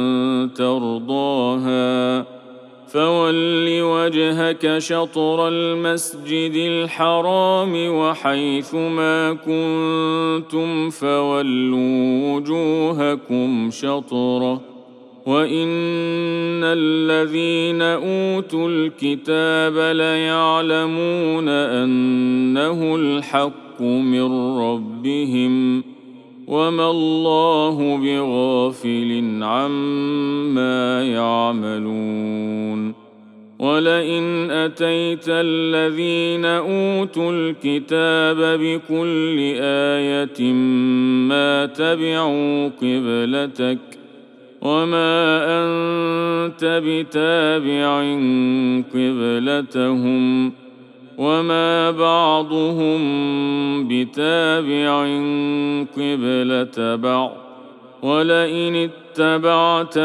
ترضاها فول وجهك شطر المسجد الحرام وحيث ما كنتم فولوا وجوهكم شطره وإن الذين أوتوا الكتاب ليعلمون أنه الحق من ربهم وما الله بغافل عما يعملون ولئن أتيت الذين أوتوا الكتاب بكل آية ما تبعوا قبلتك وما أنت بتابع قبلتهم وما بعضهم بتابع قبلة بعض ولئن اتبعت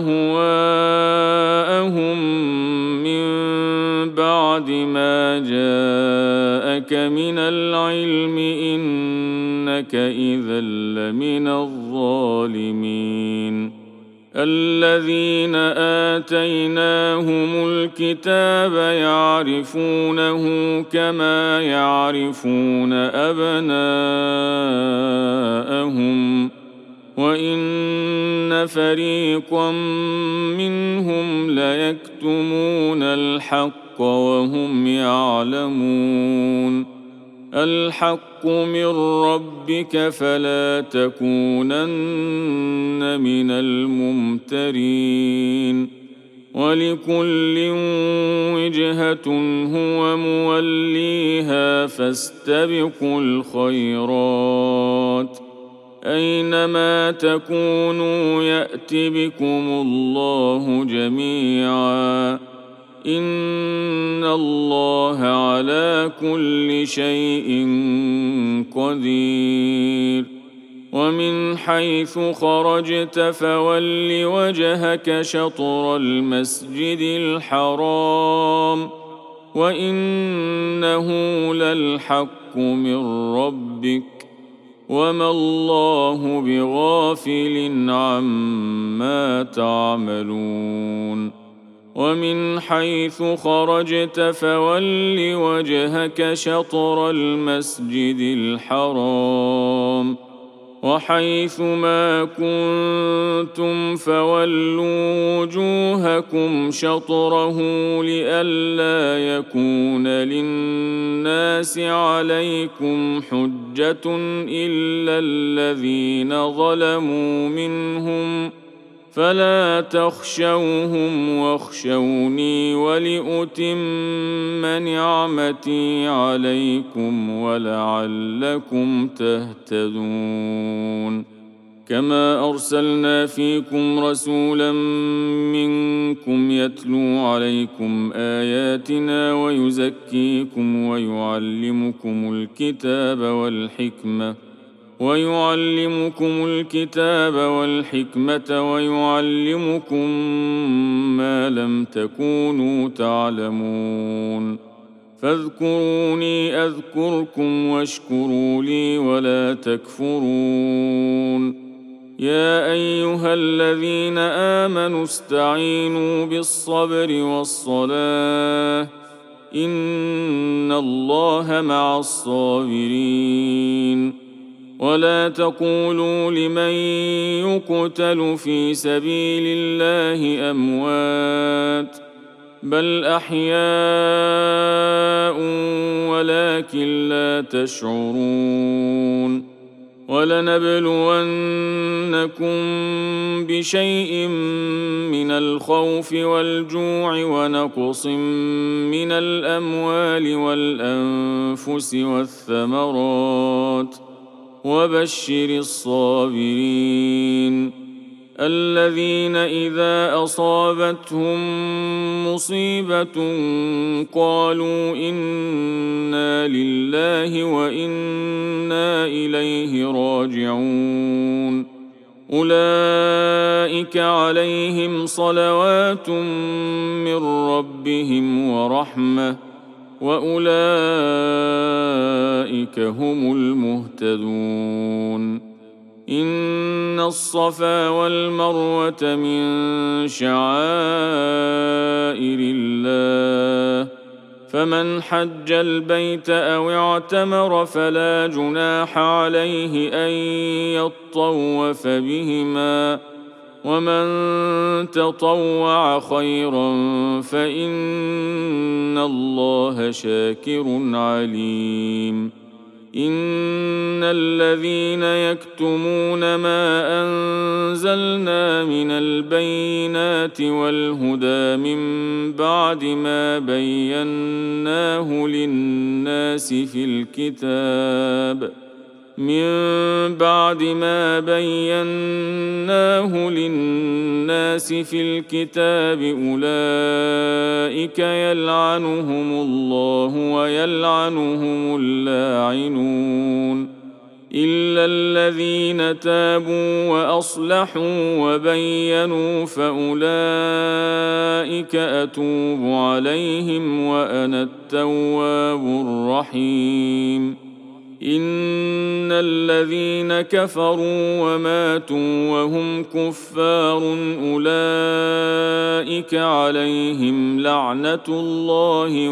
أهواءهم من بعد ما جاءك من العلم إنك إذا لمن الظالمين الذين آتيناهم الكتاب يعرفونه كما يعرفون أبناءهم وإن فريقا منهم ليكتمون الحق وهم يعلمون الحق من ربك فلا تكونن من الممترين ولكل وجهة هو موليها فاستبقوا الخيرات أينما تكونوا يأت بكم الله جميعا إن الله على كل شيء قدير ومن حيث خرجت فول وجهك شطر المسجد الحرام وإنه للحق من ربك وما الله بغافل عما تعملون ومن حيث خرجت فول وجهك شطر المسجد الحرام وحيث ما كنتم فولوا وجوهكم شطره لئلا يكون للناس عليكم حجة إلا الذين ظلموا منهم فلا تخشوهم واخشوني ولأتم نعمتي عليكم ولعلكم تهتدون كما أرسلنا فيكم رسولا منكم يتلو عليكم آياتنا ويزكيكم ويعلمكم الكتاب والحكمة ويعلمكم الكتاب والحكمة ويعلمكم ما لم تكونوا تعلمون فاذكروني أذكركم واشكروا لي ولا تكفرون يا أيها الذين آمنوا استعينوا بالصبر والصلاة إن الله مع الصابرين ولا تقولوا لمن يقتل في سبيل الله أموات بل أحياء ولكن لا تشعرون ولنبلونكم بشيء من الخوف والجوع ونقص من الأموال والأنفس والثمرات وبشر الصابرين الذين إذا أصابتهم مصيبة قالوا إنا لله وإنا إليه راجعون أولئك عليهم صلوات من ربهم ورحمة وأولئك هم المهتدون إن الصفا والمروة من شعائر الله فمن حج البيت أو اعتمر فلا جناح عليه أن يطوف بهما ومن تطوع خيرا فإن الله شاكر عليم إن الذين يكتمون ما أنزلنا من البينات والهدى من بعد ما بيناه للناس في الكتاب من بعد ما بيناه للناس في الكتاب أولئك يلعنهم الله ويلعنهم اللاعنون إلا الذين تابوا وأصلحوا وبينوا فأولئك أتوب عليهم وأنا التواب الرحيم إن الذين كفروا وماتوا وهم كفار أولئك عليهم لعنة الله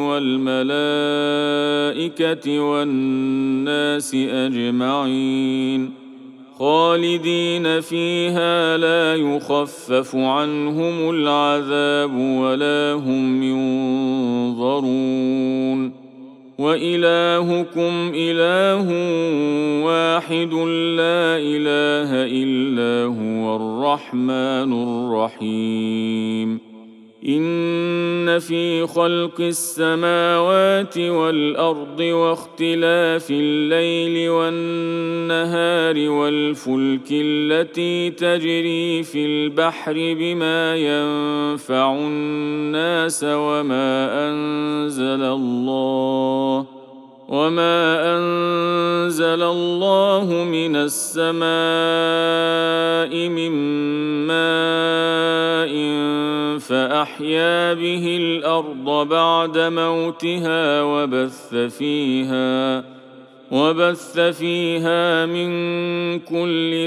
والملائكة والناس أجمعين خالدين فيها لا يخفف عنهم العذاب ولا هم ينظرون وإلهكم إله واحد لا إله إلا هو الرحمن الرحيم إن في خلق السماوات والأرض واختلاف الليل والنهار والفلك التي تجري في البحر بما ينفع الناس وما أنزل الله وما أنزل الله من السماء من ماء فأحيا به الأرض بعد موتها وبث فيها وبث فيها من كل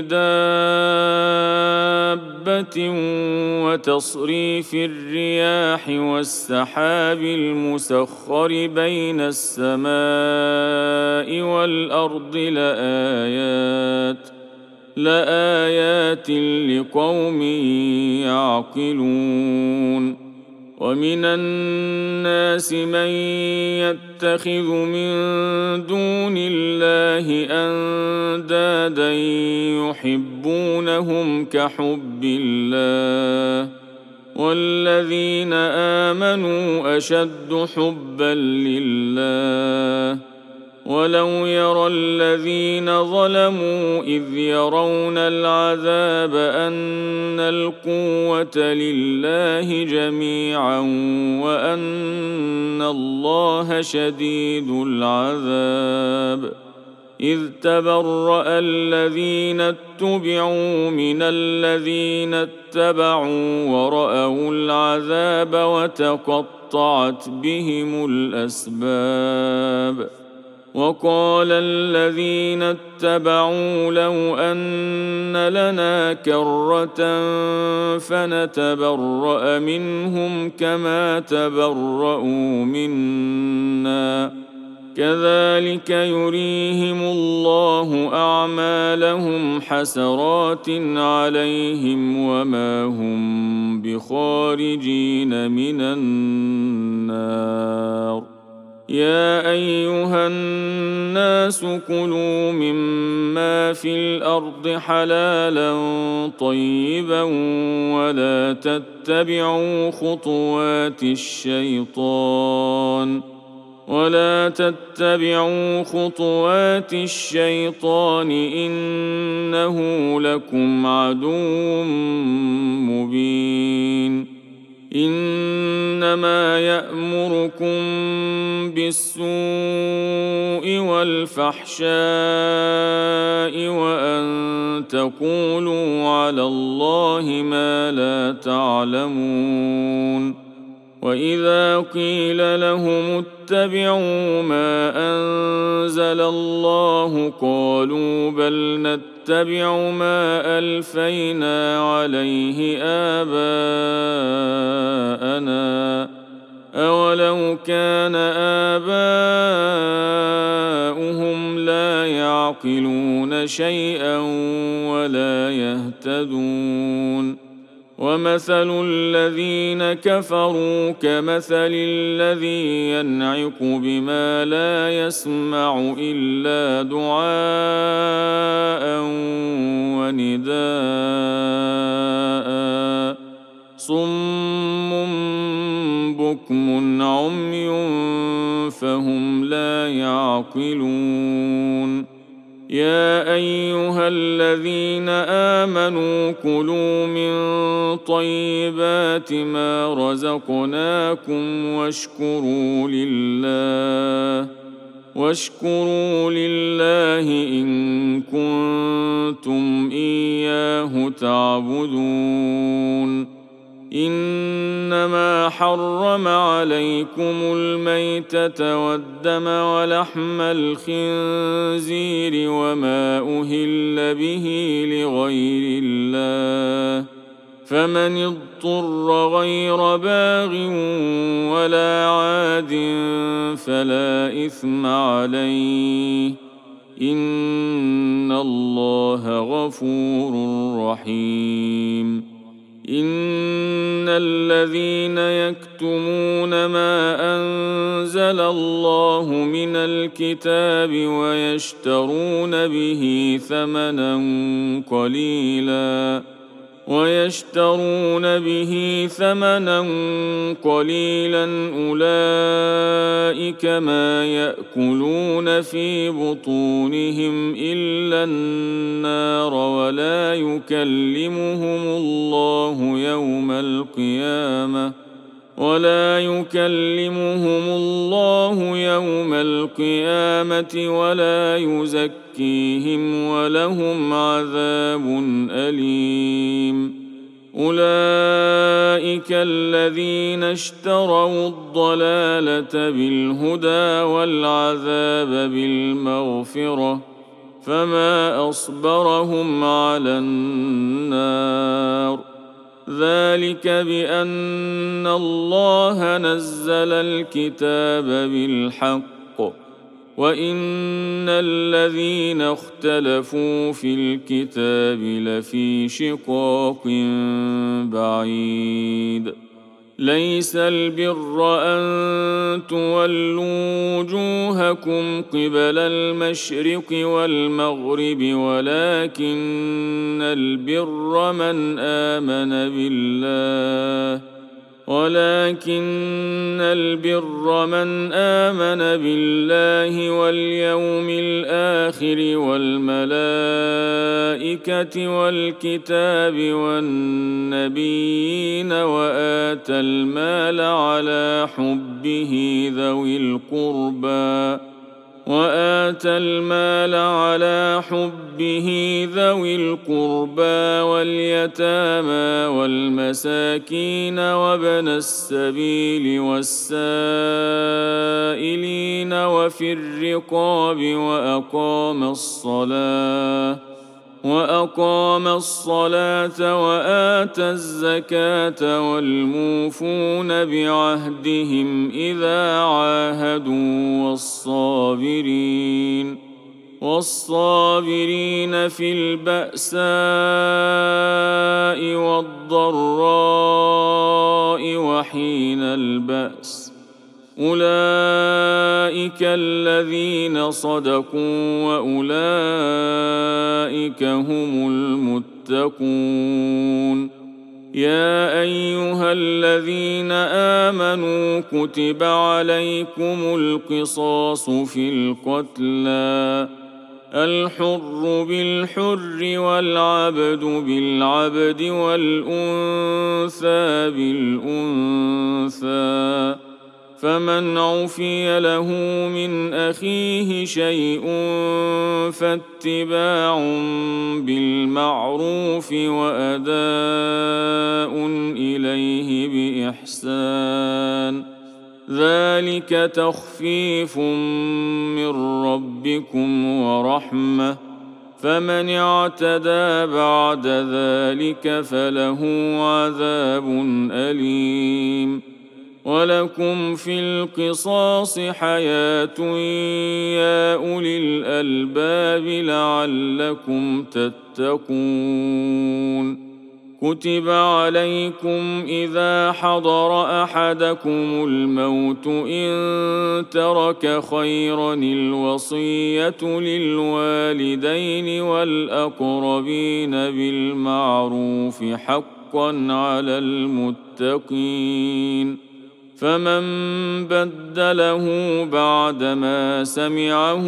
دابة وتصريف الرياح والسحاب المسخر بين السماء والأرض لآيات لآيات لقوم يعقلون ومن الناس من يتخذ من دون الله أندادا يحبونهم كحب الله والذين آمنوا أشد حبا لله ولو يرى الذين ظلموا إذ يرون العذاب أن القوة لله جميعا وأن الله شديد العذاب إذ تبرأ الذين اتبعوا من الذين اتبعوا ورأوا العذاب وتقطعت بهم الأسباب وقال الذين اتبعوا لو أن لنا كرة فنتبرأ منهم كما تبرؤوا منا كذلك يريهم الله أعمالهم حسرات عليهم وما هم بخارجين من النار. يا أيها الناس كلوا مما في الأرض حلالا طيبا ولا تتبعوا خطوات الشيطان ولا تتبعوا خطوات الشيطان إنه لكم عدو مبين. إنما يأمركم بالسوء والفحشاء وأن تقولوا على الله ما لا تعلمون. وإذا قيل لهم اتبعوا ما أنزل الله قالوا بل نتبع ما ألفينا عليه آباءنا أولو كان آباؤهم لا يعقلون شيئا ولا يهتدون. ومثل الذين كفروا كمثل الذي ينعق بما لا يسمع إلا دعاء ونداء صم بكم عمي فهم لا يعقلون. يا أيها الذين آمنوا كلوا من طيبات ما رزقناكم واشكروا لله واشكروا لله إن كنتم إياه تعبدون. إنما حرم عليكم الميتة والدم ولحم الخنزير وما أهل به لغير الله فمن اضطر غير باغ ولا عاد فلا إثم عليه إن الله غفور رحيم. إن الذين يكتمون ما أنزل الله من الكتاب ويشترون به ثمنا قليلا ويشترون به ثمنا قليلا أولئك ما يأكلون في بطونهم إلا النار ولا يكلمهم الله يوم القيامة ولا يكلمهم الله يوم القيامة ولا يزكيهم ولهم عذاب أليم. أولئك الذين اشتروا الضلالة بالهدى والعذاب بالمغفرة فما أصبرهم على النار. ذلك بأن الله نزل الكتاب بالحق وإن الذين اختلفوا في الكتاب لفي شقاق بعيد. ليس البر أن تولوا وجوهكم قبل المشرق والمغرب ولكن البر من آمن بالله ولكن البر من آمن بالله واليوم الآخر والملائكة والكتاب والنبيين وآتى المال على حبه ذوي القربى وآتى المال على حبه ذوي القربى واليتامى والمساكين وابن السبيل والسائلين وفي الرقاب وأقام الصلاة وأقام الصلاة وآتى الزكاة والموفون بعهدهم إذا عاهدوا والصابرين والصابرين في البأساء والضراء وحين البأس أولئك الذين صدقوا وأولئك هم المتقون. يا أيها الذين آمنوا كتب عليكم القصاص في القتلى الحر بالحر والعبد بالعبد والأنثى بالأنثى فمن عفي له من أخيه شيء فاتباع بالمعروف وأداء إليه بإحسان ذلك تخفيف من ربكم ورحمة فمن اعتدى بعد ذلك فله عذاب أليم. ولكم في القصاص حياة يا أولي الألباب لعلكم تتقون. كتب عليكم إذا حضر أحدكم الموت إن ترك خيرا الوصية للوالدين والأقربين بالمعروف حقا على المتقين. فمن بدله بعدما سمعه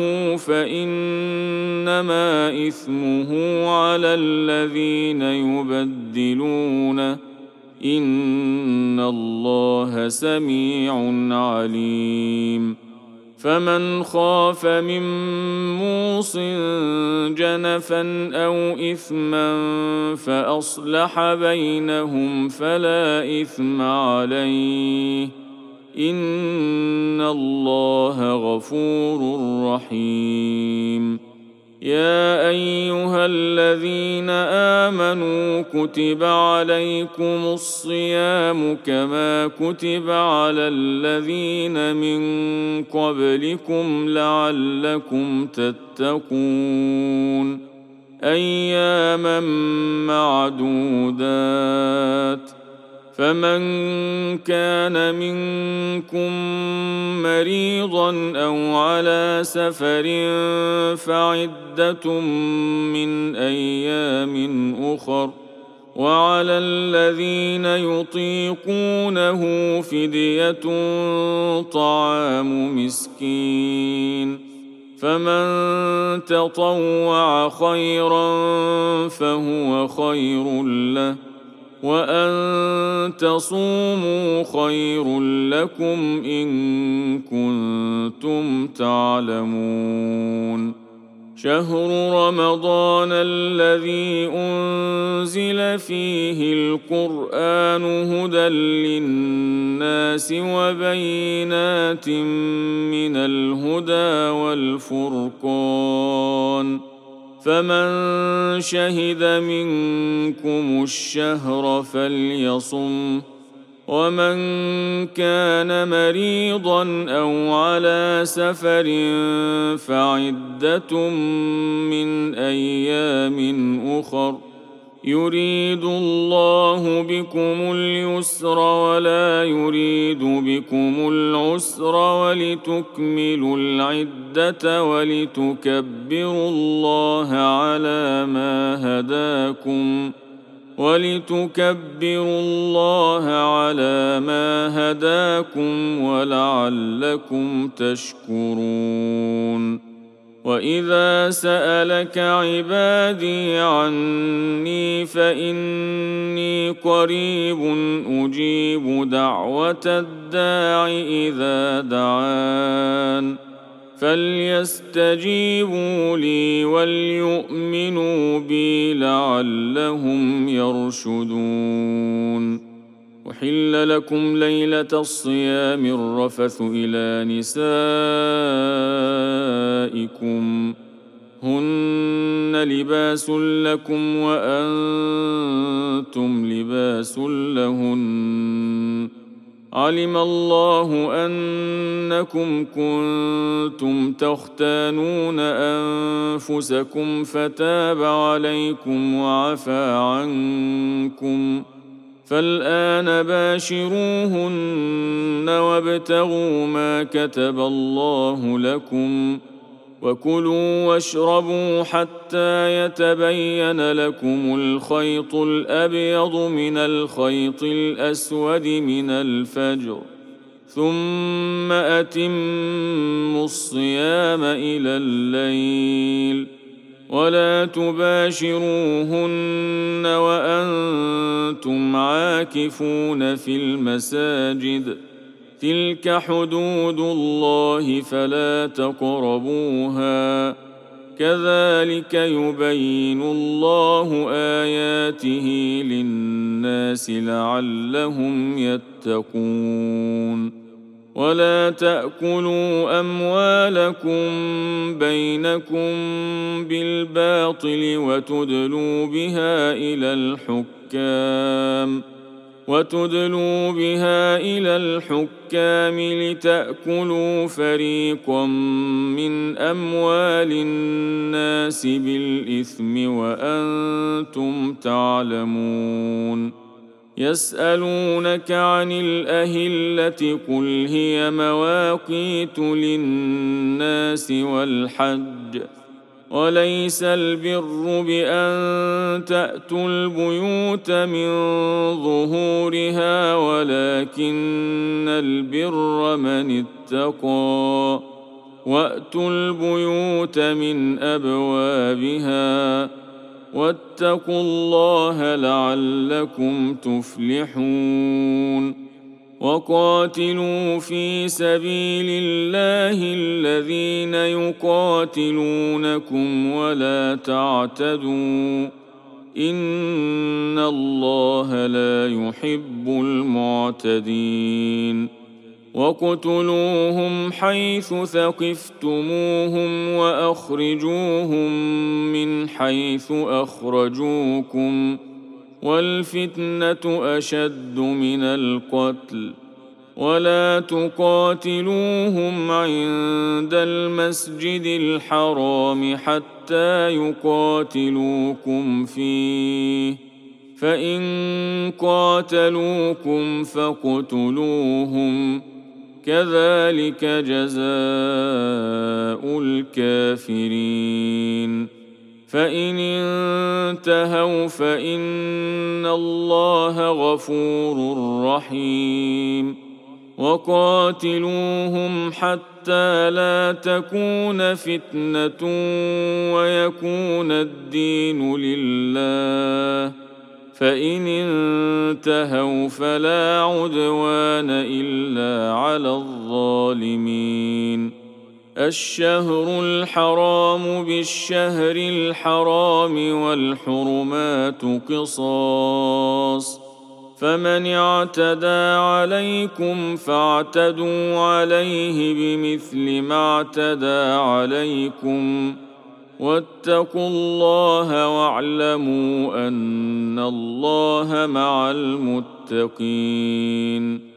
فإنما إثمه على الذين يبدلونه إن الله سميع عليم. فمن خاف من موص جنفا أو إثما فأصلح بينهم فلا إثم عليه إن الله غفور رحيم. يا أيها الذين آمنوا كتب عليكم الصيام كما كتب على الذين من قبلكم لعلكم تتقون أياما معدودات. فمن كان منكم مريضا أو على سفر فعدة من أيام أخر وعلى الذين يطيقونه فدية طعام مسكين فمن تطوع خيرا فهو خير له وأن تصوموا خير لكم إن كنتم تعلمون. شهر رمضان الذي أنزل فيه القرآن هدى للناس وبينات من الهدى والفرقان فمن شهد منكم الشهر فليصم ومن كان مريضا أو على سفر فعدة من أيام أخر يريد الله بكم اليسر ولا يريد بكم العسر ولتكملوا العدة ولتكبروا الله على ما هداكم ولتكبروا الله على ما هداكم ولعلكم تشكرون. وإذا سألك عبادي عني فإني قريب أجيب دعوة الداع إذا دعان فليستجيبوا لي وليؤمنوا بي لعلهم يرشدون. أحل لكم ليلة الصيام الرفث إلى نسائكم هن لباس لكم وأنتم لباس لهن علم الله أنكم كنتم تختانون أنفسكم فتاب عليكم وعفى عنكم فالآن باشروهن وابتغوا ما كتب الله لكم وكلوا واشربوا حتى يتبين لكم الخيط الأبيض من الخيط الأسود من الفجر ثم أتموا الصيام إلى الليل ولا تباشروهن وأنتم عاكفون في المساجد تلك حدود الله فلا تقربوها كذلك يبين الله آياته للناس لعلهم يتقون ولا تأكلوا أموالكم بينكم بالباطل وتدلوا بها إلى الحكام وتدلوا بها إلى الحكام لتأكلوا فريقا من أموال الناس بالإثم وأنتم تعلمون يسألونك عن الأهلة قل هي مواقيت للناس والحج وليس البر بأن تأتوا البيوت من ظهورها ولكن البر من اتقى وأتوا البيوت من أبوابها واتقوا الله لعلكم تفلحون وقاتلوا في سبيل الله الذين يقاتلونكم ولا تعتدوا إن الله لا يحب المعتدين وقتلوهم حيث ثقفتموهم وأخرجوهم من حيث أخرجوكم والفتنة أشد من القتل ولا تقاتلوهم عند المسجد الحرام حتى يقاتلوكم فيه فإن قاتلوكم فاقتلوهم كذلك جزاء الكافرين فإن انتهوا فإن الله غفور رحيم وقاتلوهم حتى لا تكون فتنة ويكون الدين لله فإن انتهوا فلا عدوان إلا على الظالمين الشهر الحرام بالشهر الحرام والحرمات قصاص فمن اعتدى عليكم فاعتدوا عليه بمثل ما اعتدى عليكم واتقوا الله واعلموا أن الله مع المتقين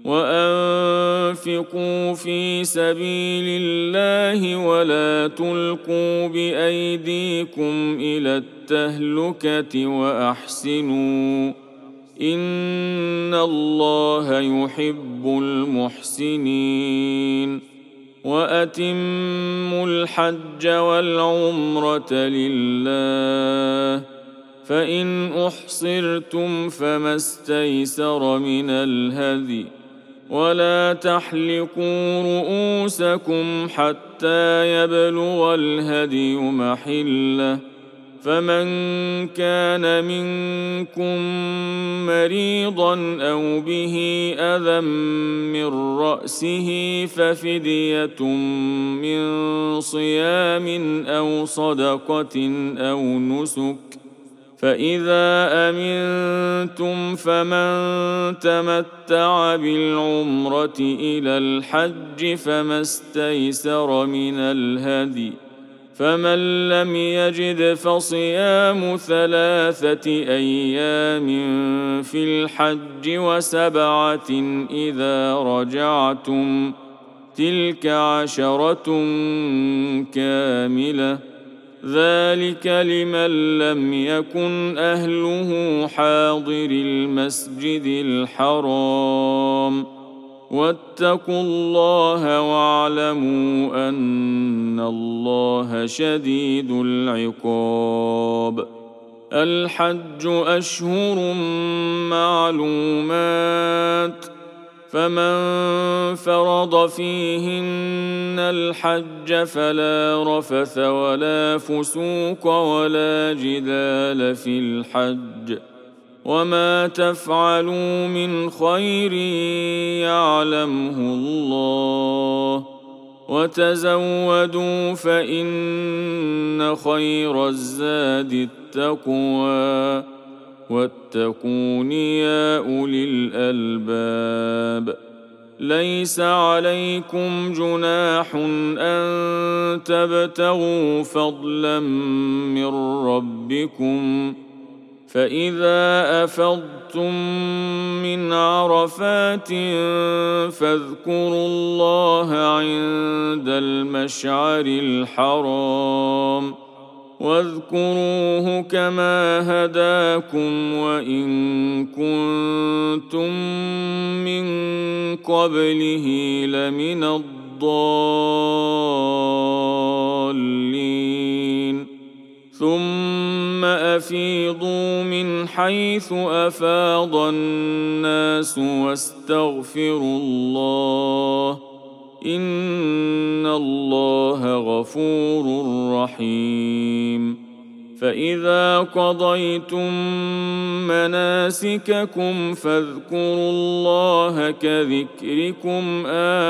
وأنفقوا في سبيل الله ولا تلقوا بأيديكم إلى التهلكة وأحسنوا إن الله يحب المحسنين وأتموا الحج والعمرة لله فإن أحصرتم فما استيسر من الهدي ولا تحلقوا رؤوسكم حتى يبلغ الهدي محله فمن كان منكم مريضا أو به أذى من رأسه ففدية من صيام أو صدقة أو نسك فإذا أمنتم فمن تمتع بالعمرة إلى الحج فما استيسر من الهدي فمن لم يجد فصيام ثلاثة أيام في الحج وسبعة إذا رجعتم تلك عشرة كاملة ذلك لمن لم يكن أهله حاضر المسجد الحرام واتقوا الله واعلموا أن الله شديد العقاب. الحج أشهر معلومات فمن فرض فيهن الحج فلا رفث ولا فسوق ولا جدال في الحج وما تفعلوا من خير يعلمه الله وتزودوا فإن خير الزاد التقوى واتقون يا أولي الألباب. ليس عليكم جناح أن تبتغوا فضلا من ربكم فإذا أفضتم من عرفات فاذكروا الله عند المشعر الحرام واذكروه كما هداكم وإن كنتم من قبله لمن الضالين. ثم أفيضوا من حيث أفاض الناس واستغفروا الله إن الله غفور رحيم. فإذا قضيتم مناسككم فاذكروا الله كذكركم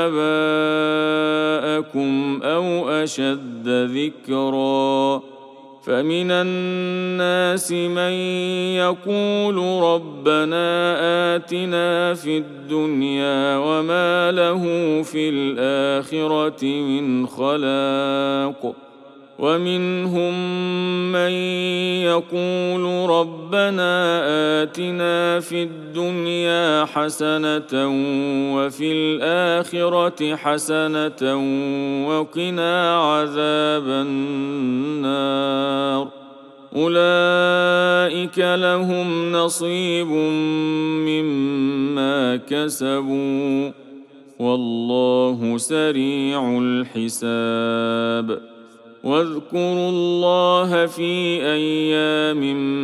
آباءكم أو أشد ذكرًا فمن الناس من يقول ربنا آتنا في الدنيا وما له في الآخرة من خلاق ومنهم من يقول ربنا آتنا في الدنيا حسنة وفي الآخرة حسنة وقنا عذاب النار. أولئك لهم نصيب مما كسبوا والله سريع الحساب. واذكروا الله في أيام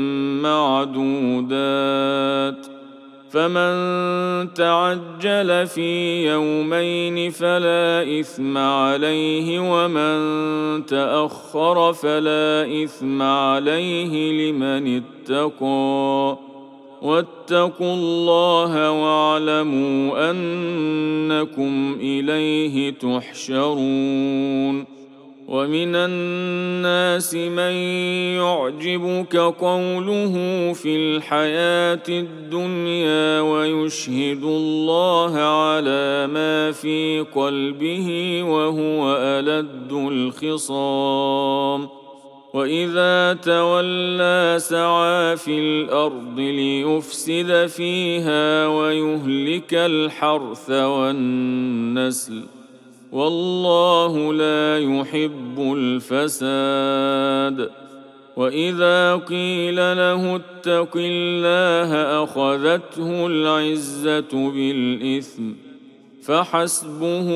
معدودات فمن تعجل في يومين فلا إثم عليه ومن تأخر فلا إثم عليه لمن اتقى واتقوا الله واعلموا أنكم إليه تحشرون. ومن الناس من يعجبك قوله في الحياة الدنيا ويشهد الله على ما في قلبه وهو ألد الخصام وإذا تولى سعى في الأرض ليفسد فيها ويهلك الحرث والنسل والله لا يحب الفساد. وإذا قيل له اتق الله أخذته العزة بالإثم فحسبه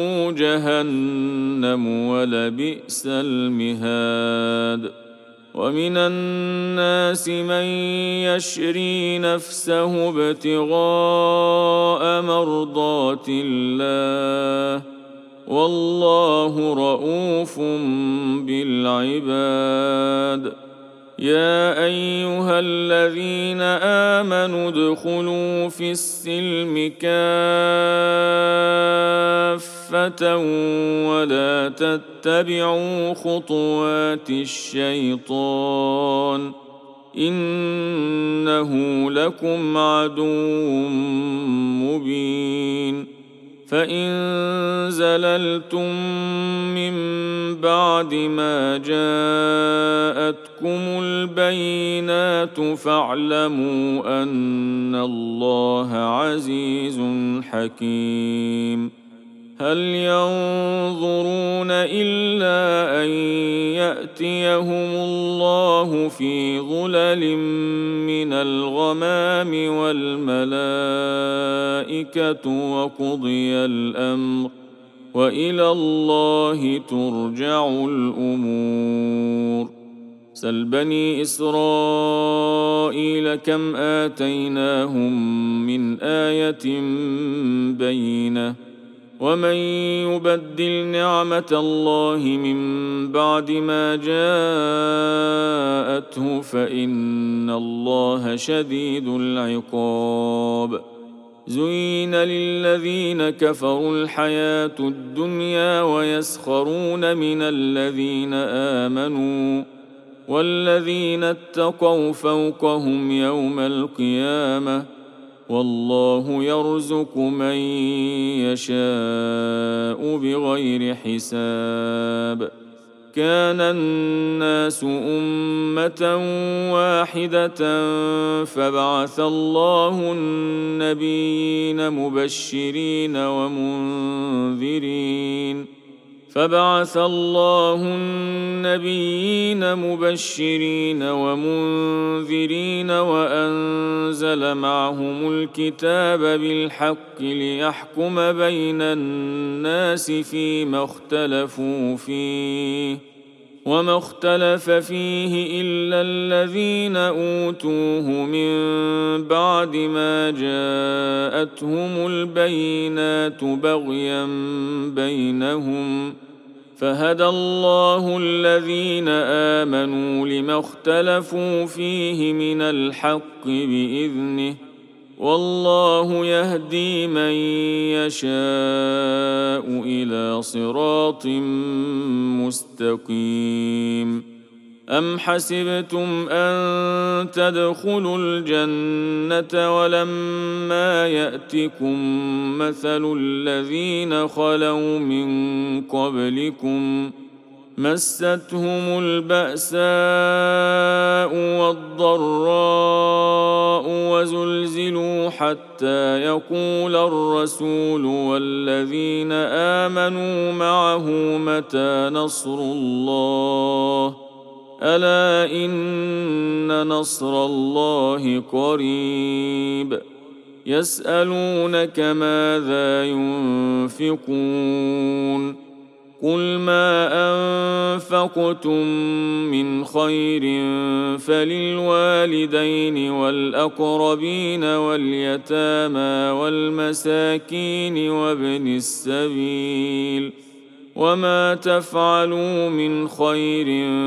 جهنم ولبئس المهاد. ومن الناس من يشري نفسه ابتغاء مرضات الله والله رؤوف بالعباد. يا أيها الذين آمنوا ادخلوا في السلم كافة ولا تتبعوا خطوات الشيطان إنه لكم عدو مبين. فإن زللتم من بعد ما جاءتكم البينات فاعلموا أن الله عزيز حكيم. هل ينظرون إلا أن يأتيهم الله في ظلل من الغمام والملائكة وقضي الأمر وإلى الله ترجع الأمور. سل بني إسرائيل كم آتيناهم من آية بينة ومن يبدل نعمة الله من بعد ما جاءته فإن الله شديد العقاب. زين للذين كفروا الحياة الدنيا ويسخرون من الذين آمنوا والذين اتقوا فوقهم يوم القيامة والله يرزق من يشاء بغير حساب. كان الناس أمة واحدة فبعث الله النبيين مبشرين ومنذرين فبعث الله النبيين مبشرين ومنذرين وأنزل معهم الكتاب بالحق ليحكم بين الناس فيما اختلفوا فيه وما اختلف فيه إلا الذين أوتوه من بعد ما جاءتهم البينات بغيا بينهم فهدى الله الذين آمنوا لما اختلفوا فيه من الحق بإذنه والله يهدي من يشاء إلى صراط مستقيم. أم حسبتم أن تدخلوا الجنة ولما يأتكم مثل الذين خلوا من قبلكم مستهم البأساء والضراء وزلزلوا حتى يقول الرسول والذين آمنوا معه متى نصر الله ألا إن نصر الله قريب. يسألونك ماذا ينفقون قل ما أنفقتم من خير فللوالدين والأقربين واليتامى والمساكين وابن السبيل وما تفعلوا من خير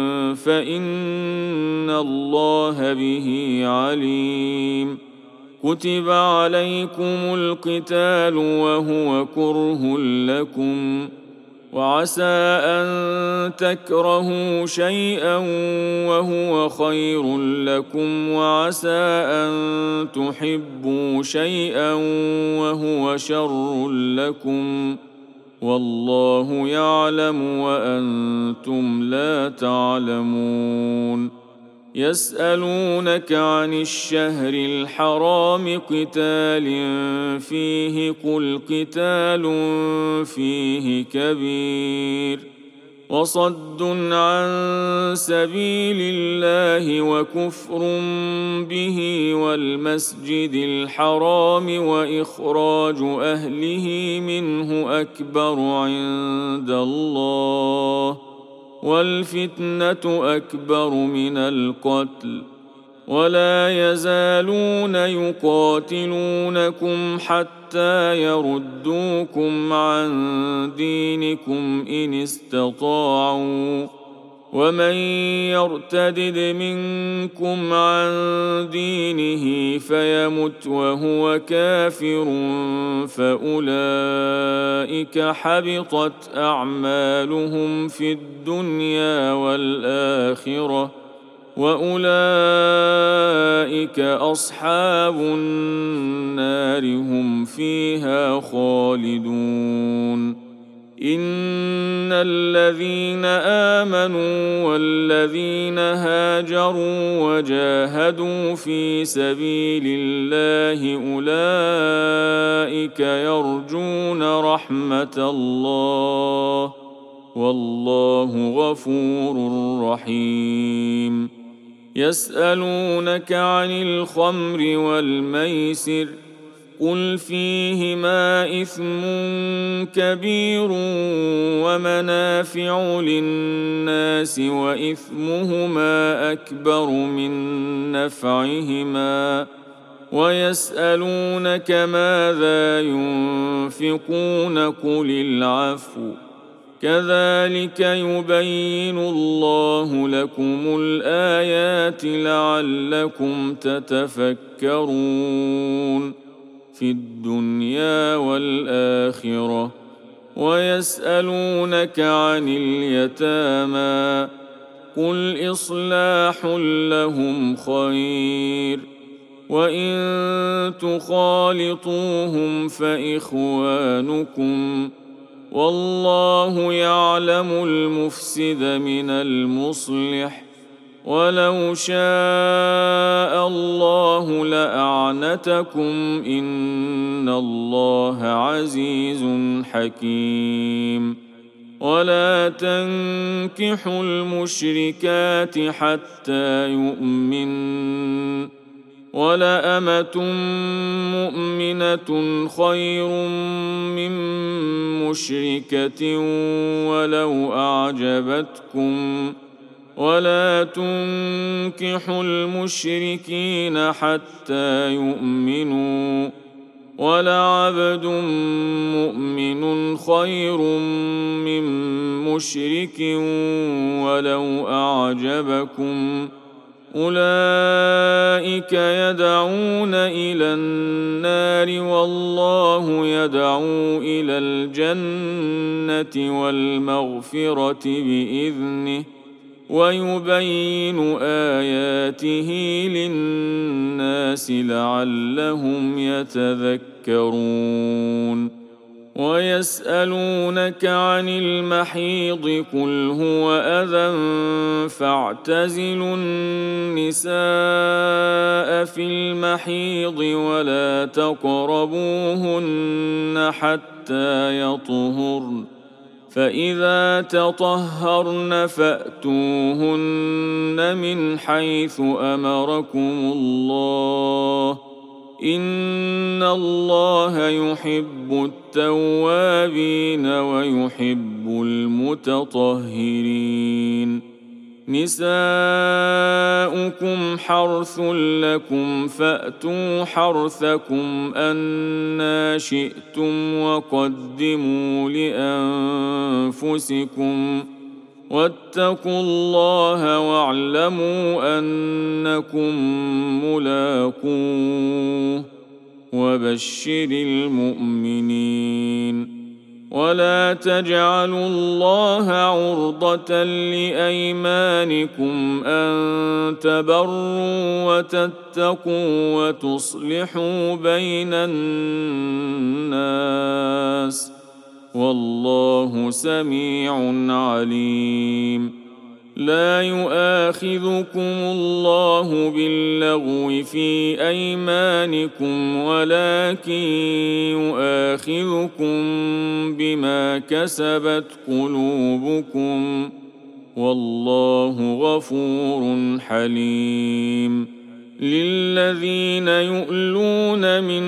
فإن الله به عليم. كتب عليكم القتال وهو كره لكم وعسى أن تكرهوا شيئا وهو خير لكم وعسى أن تحبوا شيئا وهو شر لكم والله يعلم وأنتم لا تعلمون. يسألونك عن الشهر الحرام قتال فيه قل قتال فيه كبير وصد عن سبيل الله وكفر به والمسجد الحرام وإخراج أهله منه أكبر عند الله والفتنة أكبر من القتل ولا يزالون يقاتلونكم حتى يردوكم عن دينكم إن استطاعوا ومن يرتدد منكم عن دينه فيمت وهو كافر فأولئك حبطت أعمالهم في الدنيا والآخرة وأولئك أصحاب النار هم فيها خالدون. إن الذين آمنوا والذين هاجروا وجاهدوا في سبيل الله أولئك يرجون رحمة الله والله غفور رحيم. يسألونك عن الخمر والميسر قل فيهما إثم كبير ومنافع للناس وإثمهما أكبر من نفعهما ويسألونك ماذا ينفقون قل العفو كذلك يبين الله لكم الآيات لعلكم تتفكرون في الدنيا والآخرة. ويسألونك عن اليتامى قل إصلاح لهم خير وإن تخالطوهم فإخوانكم والله يعلم المفسد من المصلح ولو شاء الله لأعنتكم إن الله عزيز حكيم. ولا تنكحوا المشركات حتى يؤمنن ولأمة مؤمنة خير من مشركة ولو أعجبتكم ولا تنكحوا المشركين حتى يؤمنوا ولعبد مؤمن خير من مشرك ولو أعجبكم أولئك يدعون إلى النار والله يدعو إلى الجنة والمغفرة بإذنه ويبين آياته للناس لعلهم يتذكرون. ويسألونك عن المحيض قل هو أذى فاعتزلوا النساء في المحيض ولا تقربوهن حتى يطهرن فإذا تطهرن فأتوهن من حيث أمركم الله إن الله يحب التوابين ويحب المتطهرين. نساؤكم حرث لكم فأتوا حرثكم أنى شئتم وقدموا لأنفسكم واتقوا الله واعلموا أنكم ملاقوه وبشر المؤمنين. ولا تجعلوا الله عرضة لأيمانكم أن تبروا وتتقوا وتصلحوا بين الناس والله سميع عليم. لا يؤاخذكم الله باللغو في أيمانكم ولكن يؤاخذكم بما كسبت قلوبكم والله غفور حليم. للذين يؤلون من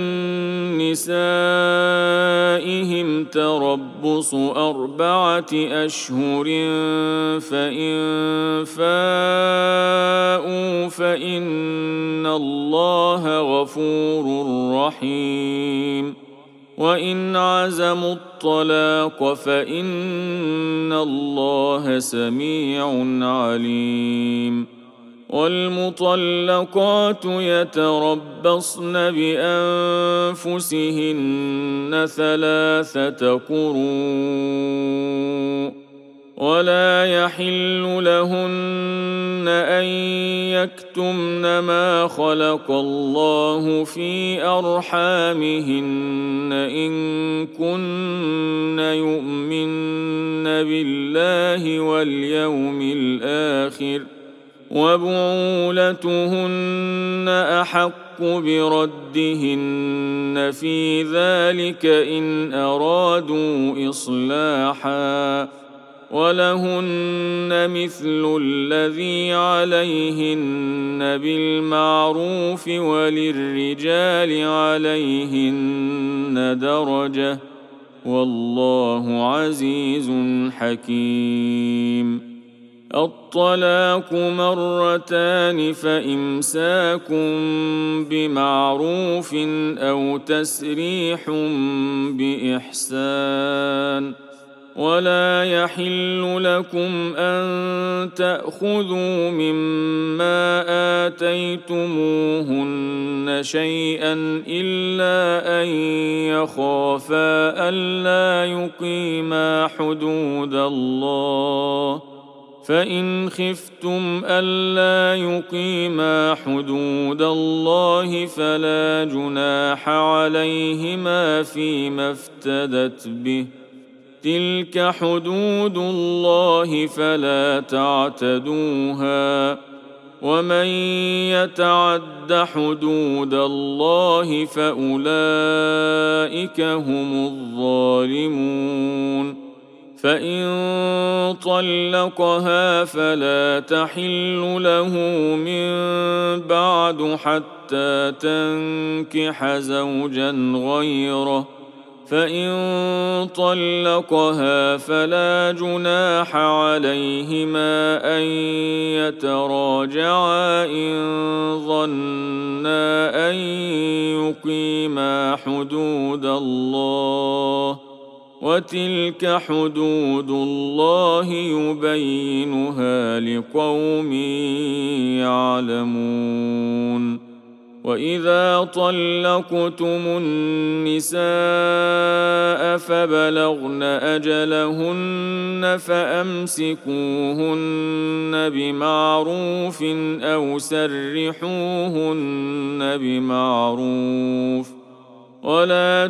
نسائهم تربص أربعة أشهر فإن فاءوا فإن الله غفور رحيم. وإن عزموا الطلاق فإن الله سميع عليم. والمطلقات يتربصن بأنفسهن ثلاثة قروء ولا يحل لهن أن يكتمن ما خلق الله في أرحامهن إن كن يؤمن بالله واليوم الآخر وبعولتهن أحق بردهن في ذلك إن أرادوا إصلاحا ولهن مثل الذي عليهن بالمعروف وللرجال عليهن درجة والله عزيز حكيم. الطلاق مرتان فإمساك بمعروف أو تسريح بإحسان ولا يحل لكم أن تأخذوا مما آتيتموهن شيئا إلا أن يخافا ألا يقيما حدود الله فإن خفتم ألا يقيما حدود الله فلا جناح عليهما فيما افتدت به تلك حدود الله فلا تعتدوها ومن يتعد حدود الله فأولئك هم الظالمون. فإن طلقها فلا تحل له من بعد حتى تنكح زوجا غيره فإن طلقها فلا جناح عليهما أن يتراجعا إن ظنا أن يقيما حدود الله وتلك حدود الله يبينها لقوم يعلمون. وإذا طلقتم النساء فبلغن أجلهن فأمسكوهن بمعروف أو سرحوهن بمعروف ولا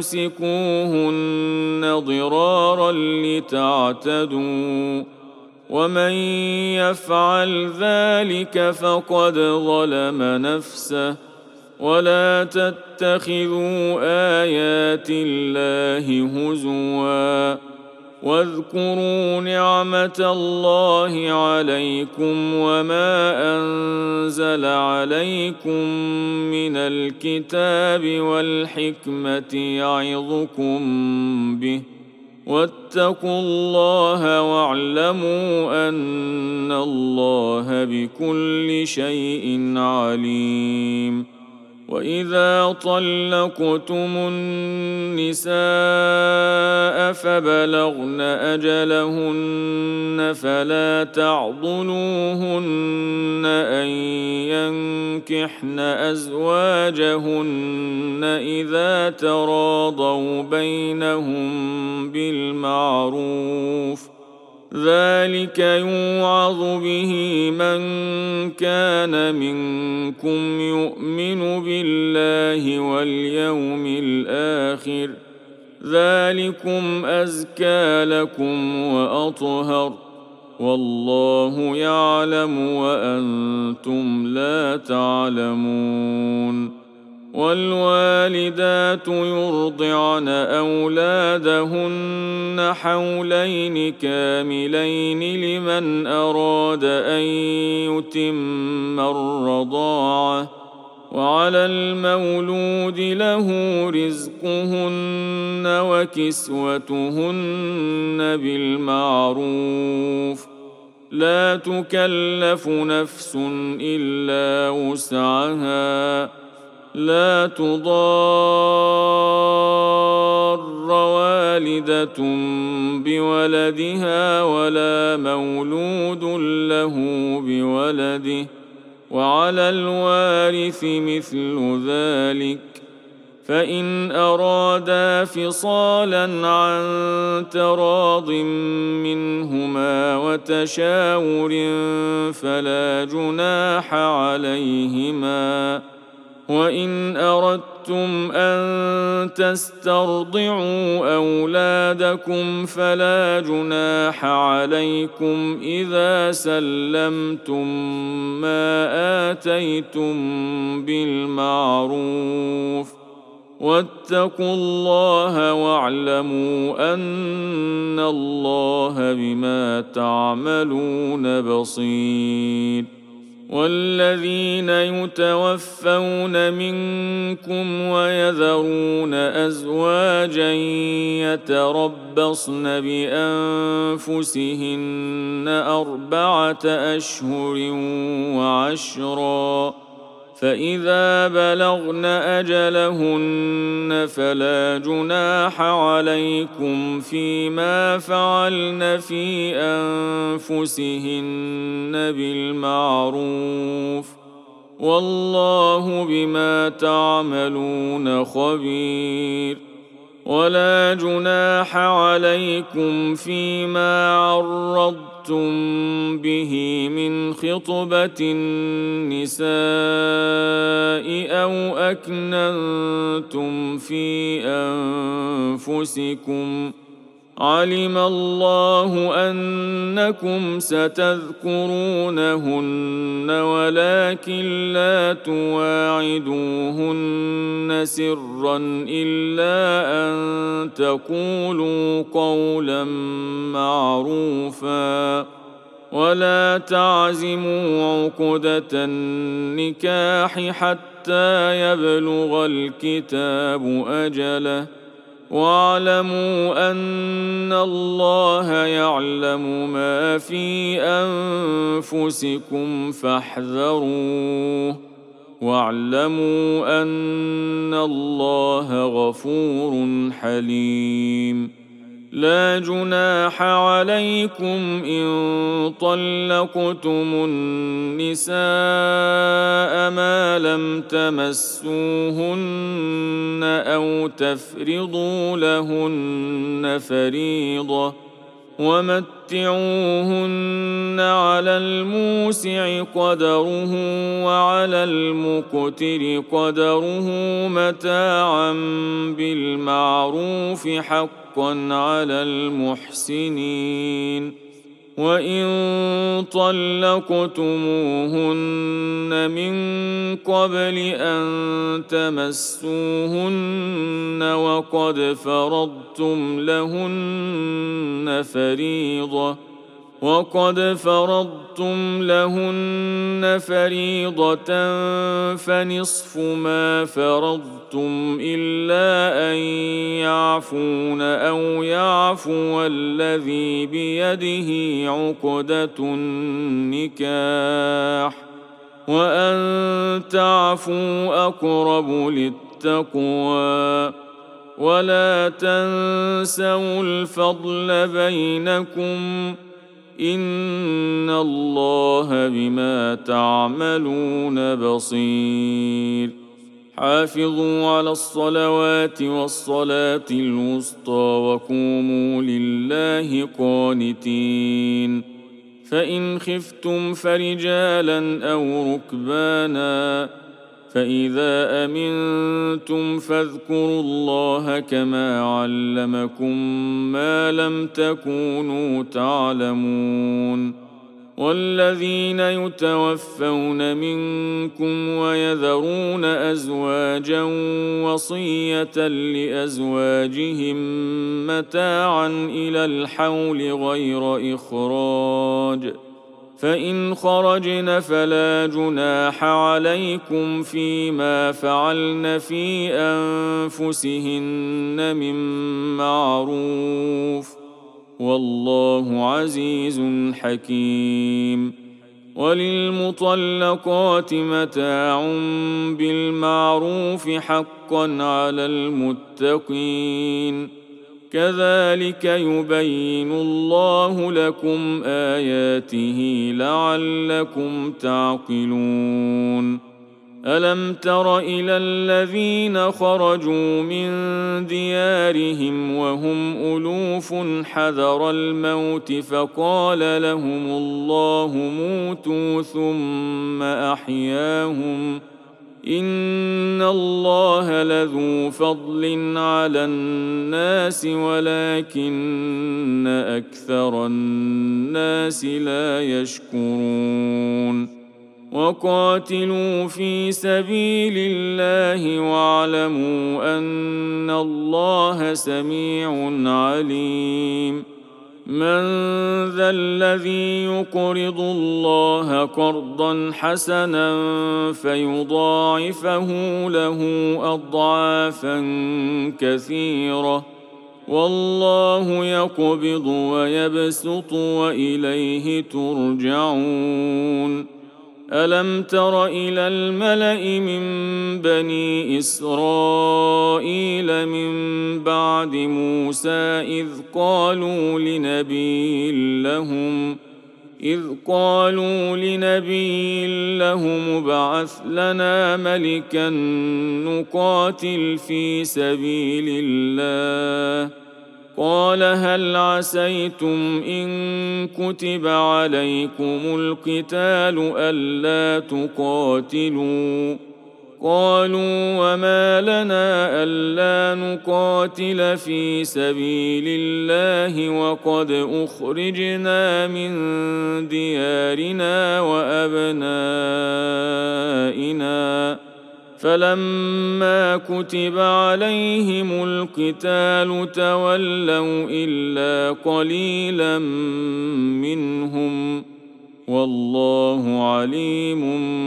تمسكوهن ضرارا لتعتدوا ومن يفعل ذلك فقد ظلم نفسه ولا تتخذوا آيات الله هزوا واذكروا نعمة الله عليكم وما أنزل عليكم من الكتاب والحكمة يعظكم به واتقوا الله واعلموا أن الله بكل شيء عليم. وإذا طلقتم النساء فبلغن أجلهن فلا تعضلوهن أن ينكحن أزواجهن إذا تراضوا بينهم بالمعروف ذلك يوعظ به من كان منكم يؤمن بالله واليوم الآخر ذلكم أزكى لكم وأطهر والله يعلم وأنتم لا تعلمون. والوالدات يرضعن أولادهن حولين كاملين لمن أراد أن يتم الرضاعة وعلى المولود له رزقهن وكسوتهن بالمعروف لا تكلف نفس إلا وسعها لا تضار والدة بولدها ولا مولود له بولده وعلى الوارث مثل ذلك فإن أرادا فصالا عن تراض منهما وتشاور فلا جناح عليهما. وإن أردتم أن تسترضعوا أولادكم فلا جناح عليكم إذا سلمتم ما آتيتم بالمعروف. واتقوا الله واعلموا أن الله بما تعملون بصير. والذين يتوفون منكم ويذرون أزواجا يتربصن بأنفسهن أربعة أشهر وعشرا، فإذا بلغن أجلهن فلا جناح عليكم فيما فعلن في أنفسهن بالمعروف، والله بما تعملون خبير. ولا جناح عليكم فيما عرضتم به من خطبة النساء أو أكننتم في أنفسكم، علم الله أنكم ستذكرونهن ولكن لا تواعدوهن سرا إلا أن تقولوا قولا معروفا. ولا تعزموا عقدة النكاح حتى يبلغ الكتاب أجله، واعلموا أن الله يعلم ما في أنفسكم فاحذروه، واعلموا أن الله غفور حليم. لا جناح عليكم إن طلقتم النساء ما لم تمسوهن أو تفرضوا لهن فريضة، ومتعوهن على الموسع قدره وعلى المقتر قدره متاعا بالمعروف حقا على المحسنين. وإن طلقتموهن من قبل أن تمسوهن وقد فرضتم لهن فريضة وقد فرضتم لهن فريضة فنصف ما فرضتم إلا أن يعفون أو يعفو الذي بيده عقدة النكاح، وأن تعفوا أقرب للتقوى. ولا تنسوا الفضل بينكم، إن الله بما تعملون بصير. حافظوا على الصلوات والصلاة الوسطى وقوموا لله قانتين. فإن خفتم فرجالا أو ركبانا، فإذا أمنتم فاذكروا الله كما علمكم ما لم تكونوا تعلمون. والذين يتوفون منكم ويذرون أزواجا وصية لأزواجهم متاعا إلى الحول غير إخراج، فإن خرجن فلا جناح عليكم فيما فعلن في أنفسهن من معروف، والله عزيز حكيم. وللمطلقات متاع بالمعروف حقا على المتقين، كذلك يبين الله لكم آياته لعلكم تعقلون. ألم تر إلى الذين خرجوا من ديارهم وهم ألوف حذر الموت فقال لهم الله موتوا ثم أحياهم إن الله لذو فضل على الناس ولكن أكثر الناس لا يشكرون وقاتلوا في سبيل الله واعلموا أن الله سميع عليم من ذا الذي يقرض الله قرضا حسنا فيضاعفه له أضعافا كثيرة والله يقبض ويبسط وإليه ترجعون ألم تر إلى الملأ من بني إسرائيل من بعد موسى إذ قالوا لنبي لهم إذ قالوا لنبي لهم ابعث لنا ملكا نقاتل في سبيل الله قال هل عسيتم إن كتب عليكم القتال ألا تقاتلوا قالوا وما لنا ألا نقاتل في سبيل الله وقد أخرجنا من ديارنا وأبنائنا فلما كتب عليهم القتال تولوا إلا قليلا منهم والله عليم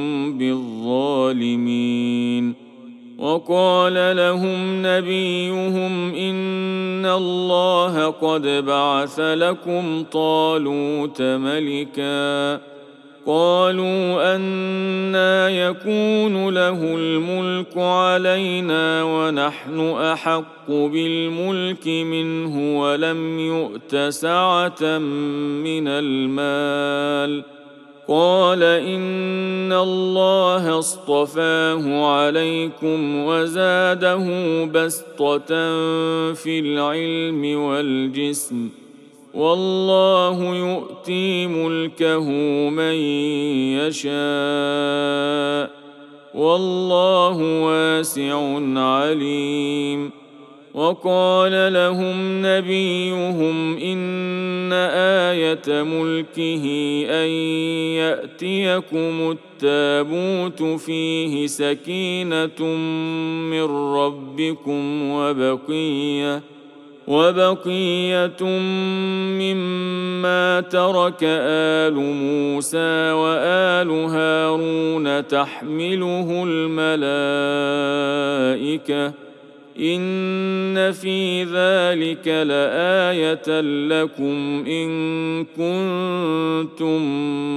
بالظالمين وقال لهم نبيهم إن الله قد بعث لكم طالوت ملكا قالوا أنى يكون له الملك علينا ونحن أحق بالملك منه ولم يؤت سعة من المال قال إن الله اصطفاه عليكم وزاده بسطة في العلم والجسم والله يؤتي ملكه من يشاء والله واسع عليم وقال لهم نبيهم إن آية ملكه أن يأتيكم التابوت فيه سكينة من ربكم وبقية وبقية مما ترك آل موسى وآل هارون تحمله الملائكة إن في ذلك لآية لكم إن كنتم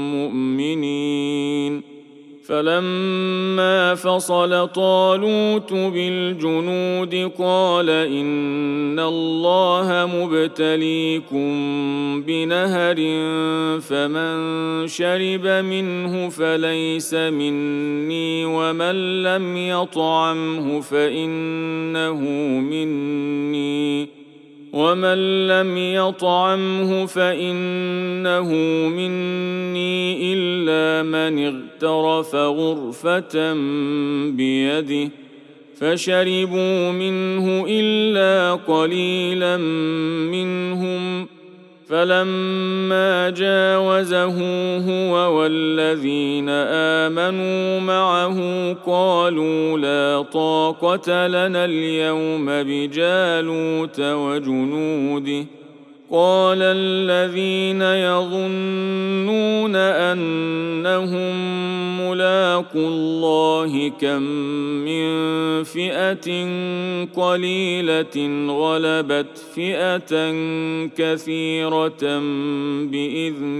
مؤمنين فلما فصل طالوت بالجنود قال إن الله مبتليكم بنهر فمن شرب منه فليس مني ومن لم يطعمه فإنه مني ومن لم يطعمه فإنه مني إلا من اغترف غرفة بيده فشربوا منه إلا قليلا منهم فلما جاوزه هو والذين آمنوا معه قالوا لا طاقة لنا اليوم بجالوت وجنوده قال الذين يظنون أنهم ملاقو الله كم من فئة قليلة غلبت فئة كثيرة بإذن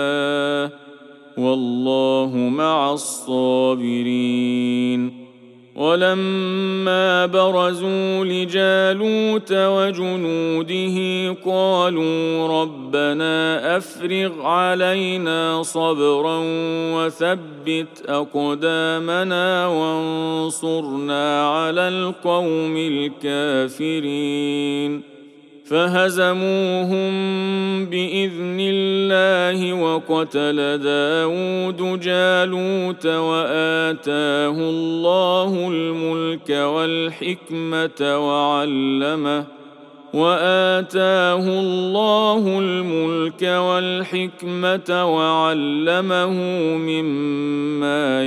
الله والله مع الصابرين ولما برزوا لجالوت وجنوده قالوا ربنا أفرغ علينا صبرا وثبت أقدامنا وانصرنا على القوم الكافرين فهزموهم بإذن الله وقتل داود جالوت وآتاه الله الملك والحكمة وعلمه وآتاه الله الملك والحكمة وعلمه مما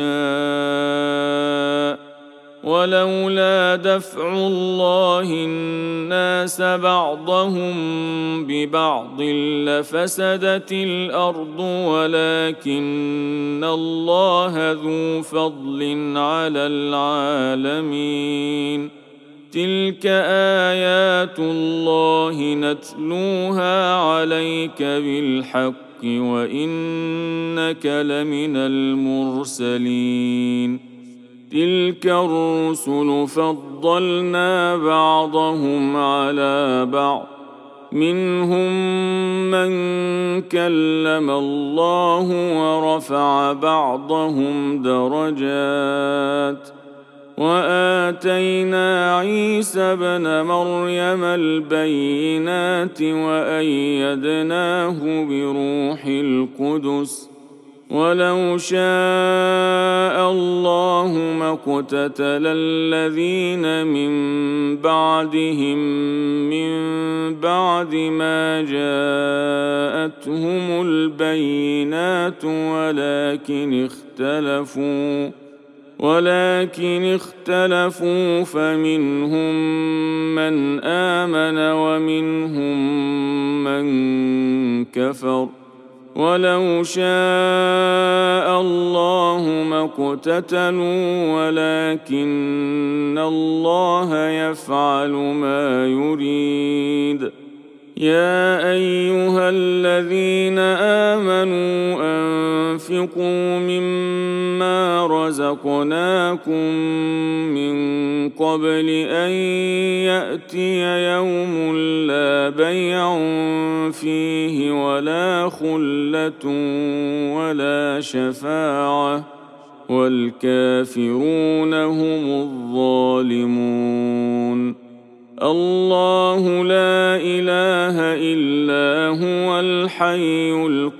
يشاء ولولا دفع الله الناس بعضهم ببعض لفسدت الأرض ولكن الله ذو فضل على العالمين تلك آيات الله نتلوها عليك بالحق وإنك لمن المرسلين تلك الرسل فضلنا بعضهم على بعض منهم من كلم الله ورفع بعضهم درجات وآتينا عيسى ابن مريم البينات وأيدناه بروح القدس ولو شاء الله ما اقتتل الذين من بعدهم من بعد ما جاءتهم البينات ولكن اختلفوا ولكن اختلفوا فمنهم من آمن ومنهم من كفر ولو شاء الله ما اقتتلوا ولكن الله يفعل ما يريد يا أيها الذين آمنوا أنفقوا مما رزقناكم من قبل أن يأتي يوم لا بيع فيه ولا خلة ولا شفاعة والكافرون هم الظالمون الله لا إله إلا هو الحي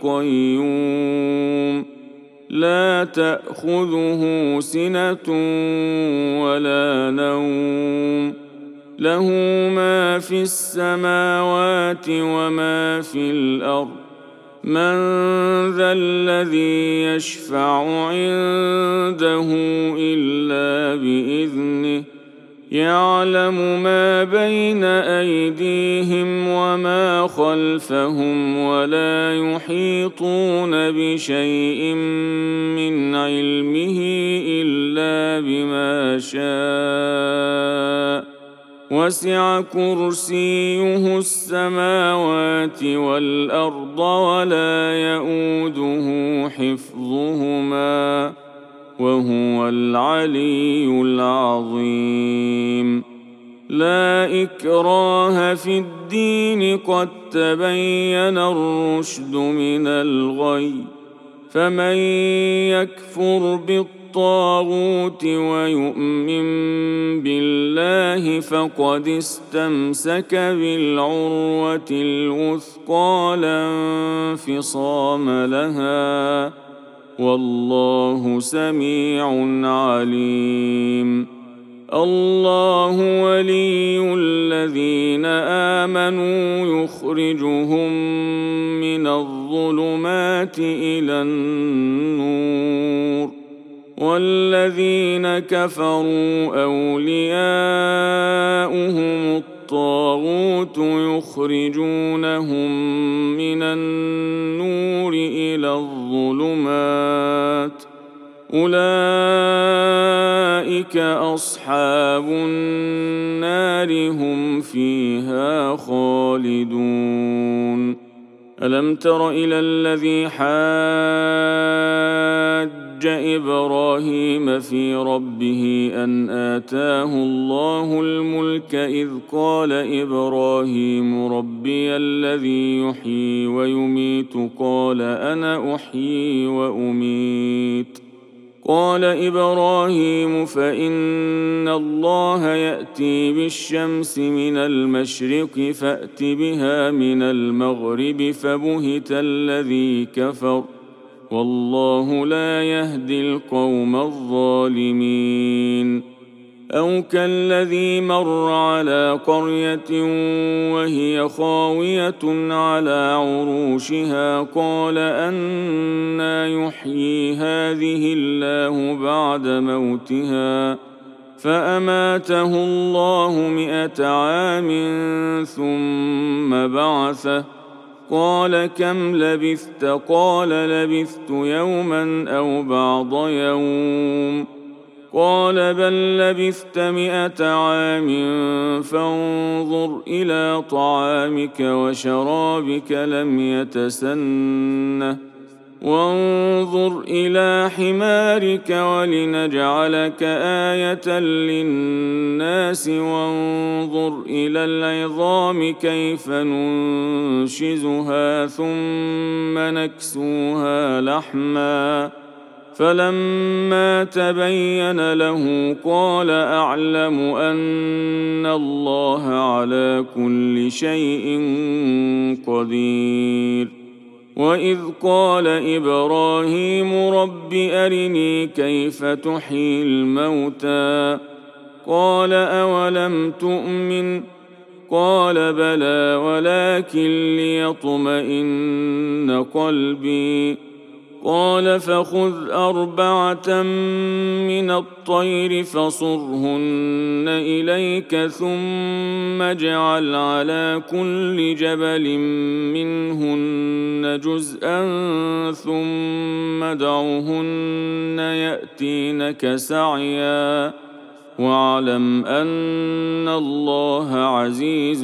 القيوم لا تأخذه سنة ولا نوم له ما في السماوات وما في الأرض من ذا الذي يشفع عنده إلا بإذنه يعلم ما بين أيديهم وما خلفهم ولا يحيطون بشيء من علمه إلا بما شاء وسع كرسيه السماوات والأرض ولا يئوده حفظهما وهو العلي العظيم لا إكراه في الدين قد تبين الرشد من الغي فمن يكفر بالطاغوت ويؤمن بالله فقد استمسك بالعروة الوثقى لا انفصام لها والله سميع عليم الله ولي الذين آمنوا يخرجهم من الظلمات إلى النور والذين كفروا أولياؤهم الطاغوت يخرجونهم من النور إلى الظلمات أولئك أصحاب النار هم فيها خالدون ألم تر إلى الذي حاج حج إبراهيم في ربه أن آتاه الله الملك إذ قال إبراهيم ربي الذي يحيي ويميت قال أنا أحيي وأميت قال إبراهيم فإن الله يأتي بالشمس من المشرق فأت بها من المغرب فبهت الذي كفر والله لا يهدي القوم الظالمين أو كالذي مر على قرية وهي خاوية على عروشها قال أنى يحيي هذه الله بعد موتها فأماته الله مئة عام ثم بعثه قال كم لبثت قال لبثت يوما أو بعض يوم قال بل لبثت مئة عام فانظر إلى طعامك وشرابك لم يتسنه وانظر إلى حمارك ولنجعلك آية للناس وانظر إلى العظام كيف ننشزها ثم نكسوها لحما فلما تبين له قال أعلم أن الله على كل شيء قدير وإذ قال إبراهيم رب أرني كيف تحيي الموتى قال أولم تؤمن قال بلى ولكن ليطمئن قلبي قال فخذ أربعة من الطير فصرهن إليك ثم اجعل على كل جبل منهن جزءا ثم ادعهن يأتينك سعيا واعلم أن الله عزيز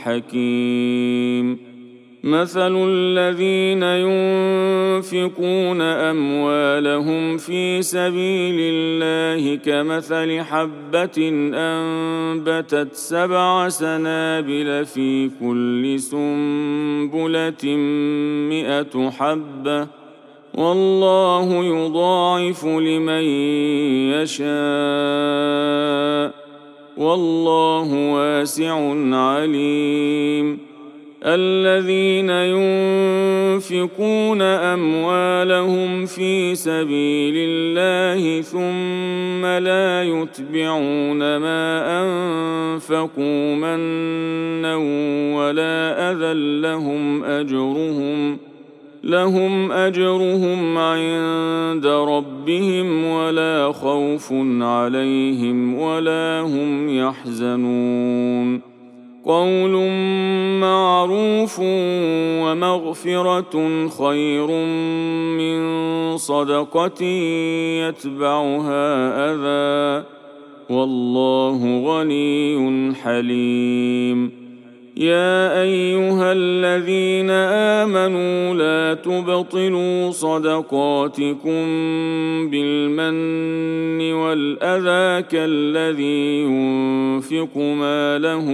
حكيم مثل الذين ينفقون أموالهم في سبيل الله كمثل حبة أنبتت سبع سنابل في كل سنبلة مئة حبة والله يضاعف لمن يشاء والله واسع عليم الذين ينفقون أموالهم في سبيل الله ثم لا يتبعون ما أنفقوا منا ولا أذى لهم أجرهم لهم أجرهم عند ربهم ولا خوف عليهم ولا هم يحزنون قول معروف ومغفرة خير من صدقة يتبعها أذى والله غني حليم يا أيها الذين آمنوا لا تبطلوا صدقاتكم بالمن والأذى كالذي ينفق ماله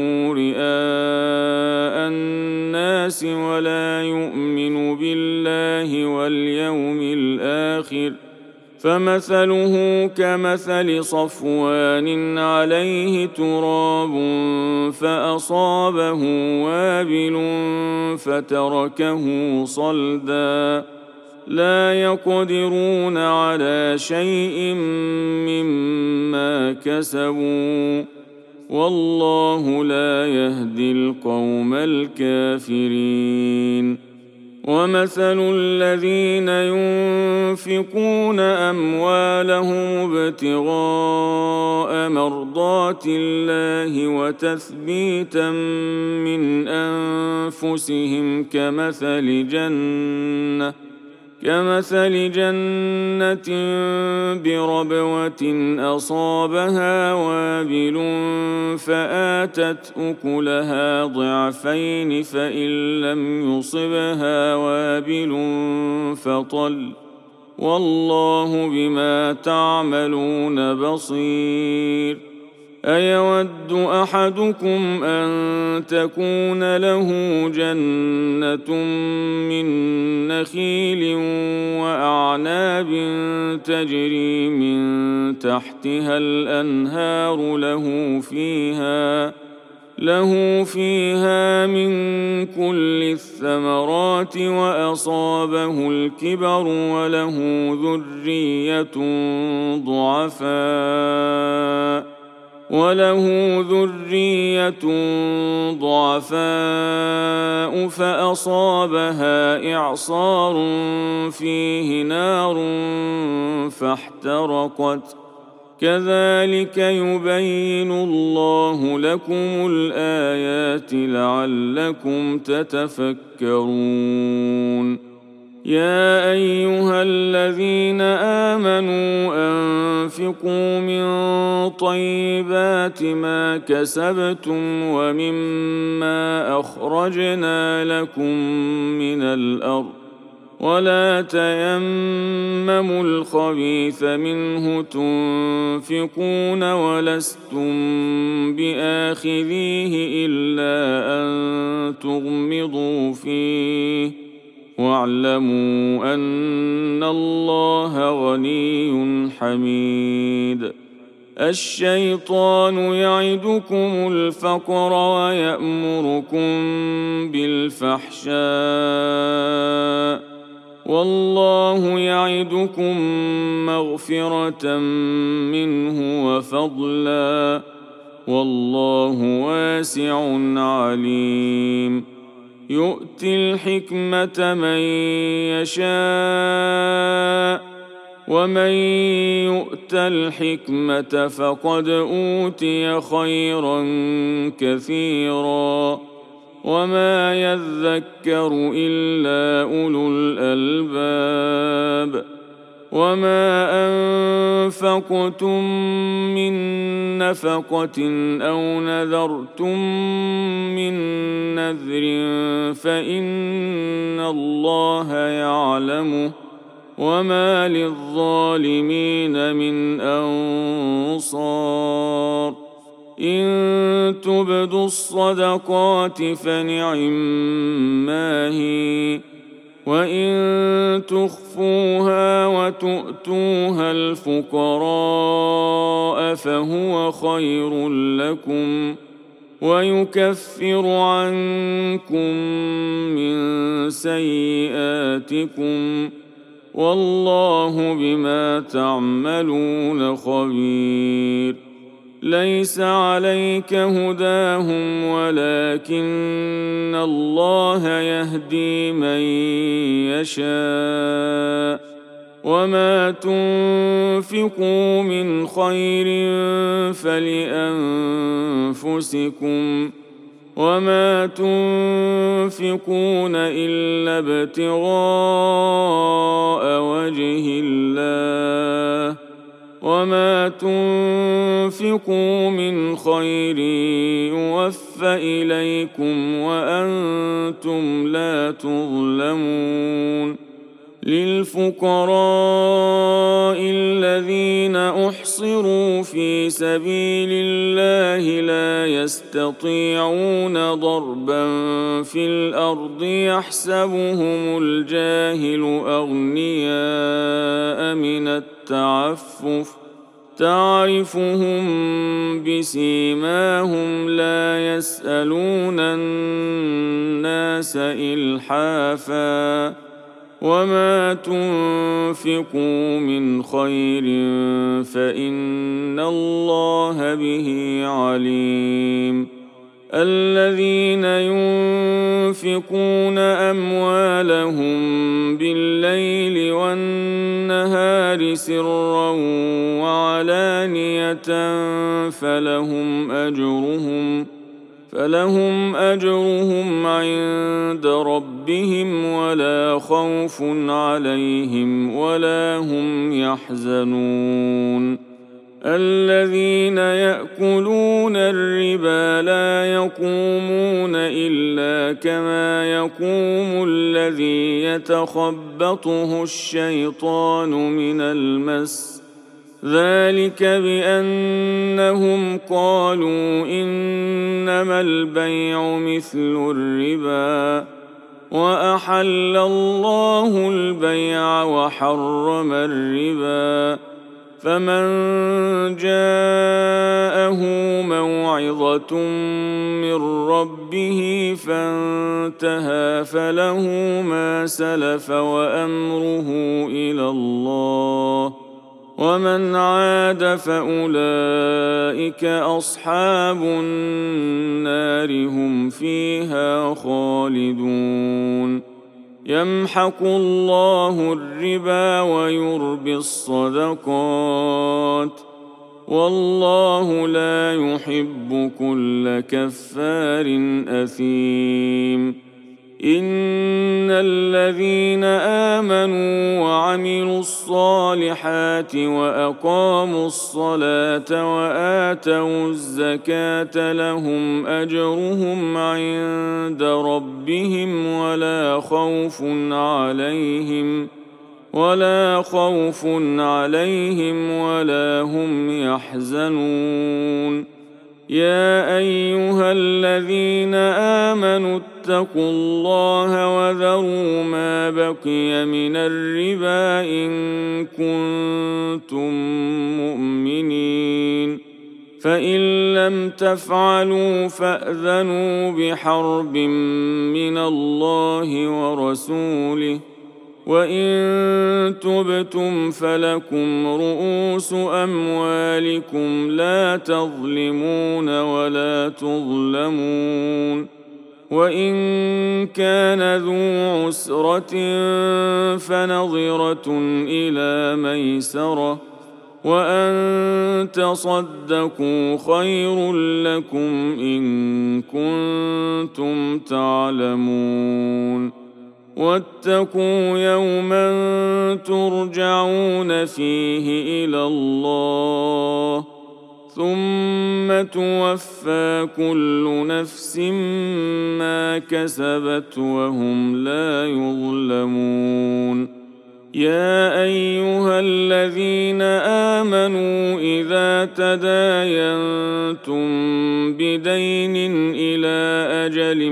رئاء الناس ولا يؤمن بالله واليوم الآخر فمثله كمثل صفوان عليه تراب فأصابه وابل فتركه صلدا لا يقدرون على شيء مما كسبوا والله لا يهدي القوم الكافرين ومثل الذين ينفقون أموالهم ابتغاء مرضات الله وتثبيتا من أنفسهم كمثل جنة كمثل جنة بربوة أصابها وابل فآتت أكلها ضعفين فإن لم يصبها وابل فطل والله بما تعملون بصير. أيود أحدكم أن تكون له جنة من نخيل وأعناب تجري من تحتها الأنهار له فيها له فيها من كل الثمرات وأصابه الكبر وله ذرية ضعفاء وله ذرية ضعفاء فأصابها إعصار فيه نار فاحترقت. كذلك يبين الله لكم الآيات لعلكم تتفكرون. يا أيها الذين آمنوا أنفقوا من طيبات ما كسبتم ومما أخرجنا لكم من الأرض ولا تيمموا الخبيث منه تنفقون ولستم بآخذيه إلا أن تغمضوا فيه واعلموا أن الله غني حميد. الشيطان يعدكم الفقر ويأمركم بالفحشاء والله يعدكم مغفرة منه وفضلا والله واسع عليم. يؤتي الحكمة من يشاء ومن يؤت الحكمة فقد أوتي خيرا كثيرا وما يذكر إلا أولو الألباب. وما أنفقتم من نفقة أو نذرتم من نذر فإن الله يعلمه وما للظالمين من أنصار. إن تبدوا الصدقات فنعما هي وإن تخفوها وتؤتوها الفقراء فهو خير لكم ويكفر عنكم من سيئاتكم والله بما تعملون خبير. ليس عليك هداهم ولكن الله يهدي من يشاء وما تنفقوا من خير فلأنفسكم وما تنفقون إلا ابتغاء وجه الله وما تنفقوا من خير يوفى إليكم وأنتم لا تظلمون. للفقراء الذين أحصروا في سبيل الله لا يستطيعون ضربا في الأرض يحسبهم الجاهل أغنياء من التعفف تعرفهم بسيماهم لا يسألون الناس إلحافا وما تنفقوا من خير فإن الله به عليم. الذين ينفقون أموالهم بالليل والنهار سرا وعلانية فلهم أجرهم فلهم أجرهم عند ربهم ولا خوف عليهم ولا هم يحزنون. الذين يأكلون الربا لا يقومون إلا كما يقوم الذي يتخبطه الشيطان من المس، ذلك بأنهم قالوا إنما البيع مثل الربا وأحل الله البيع وحرم الربا، فمن جاءه موعظة من ربه فانتهى فله ما سلف وأمره إلى الله، ومن عاد فأولئك أصحاب النار هم فيها خالدون. يمحق الله الربا ويربي الصدقات، والله لا يحب كل كفار أثيم. إن الذين آمنوا وعملوا الصالحات وأقاموا الصلاة وآتوا الزكاة لهم أجرهم عند ربهم ولا خوف عليهم ولا خوف عليهم ولا هم يحزنون. يا أيها الذين آمنوا اتقوا الله وذروا ما بقي من الربا إن كنتم مؤمنين، فإن لم تفعلوا فأذنوا بحرب من الله ورسوله، وإن تبتم فلكم رؤوس أموالكم لا تظلمون ولا تظلمون. وإن كان ذو عسرة فنظرة إلى ميسرة، وأن تصدقوا خير لكم إن كنتم تعلمون. واتقوا يوما ترجعون فيه إلى الله ثم توفى كل نفس ما كسبت وهم لا يظلمون. يا أيها الذين آمنوا إذا تداينتم بدين إلى أجل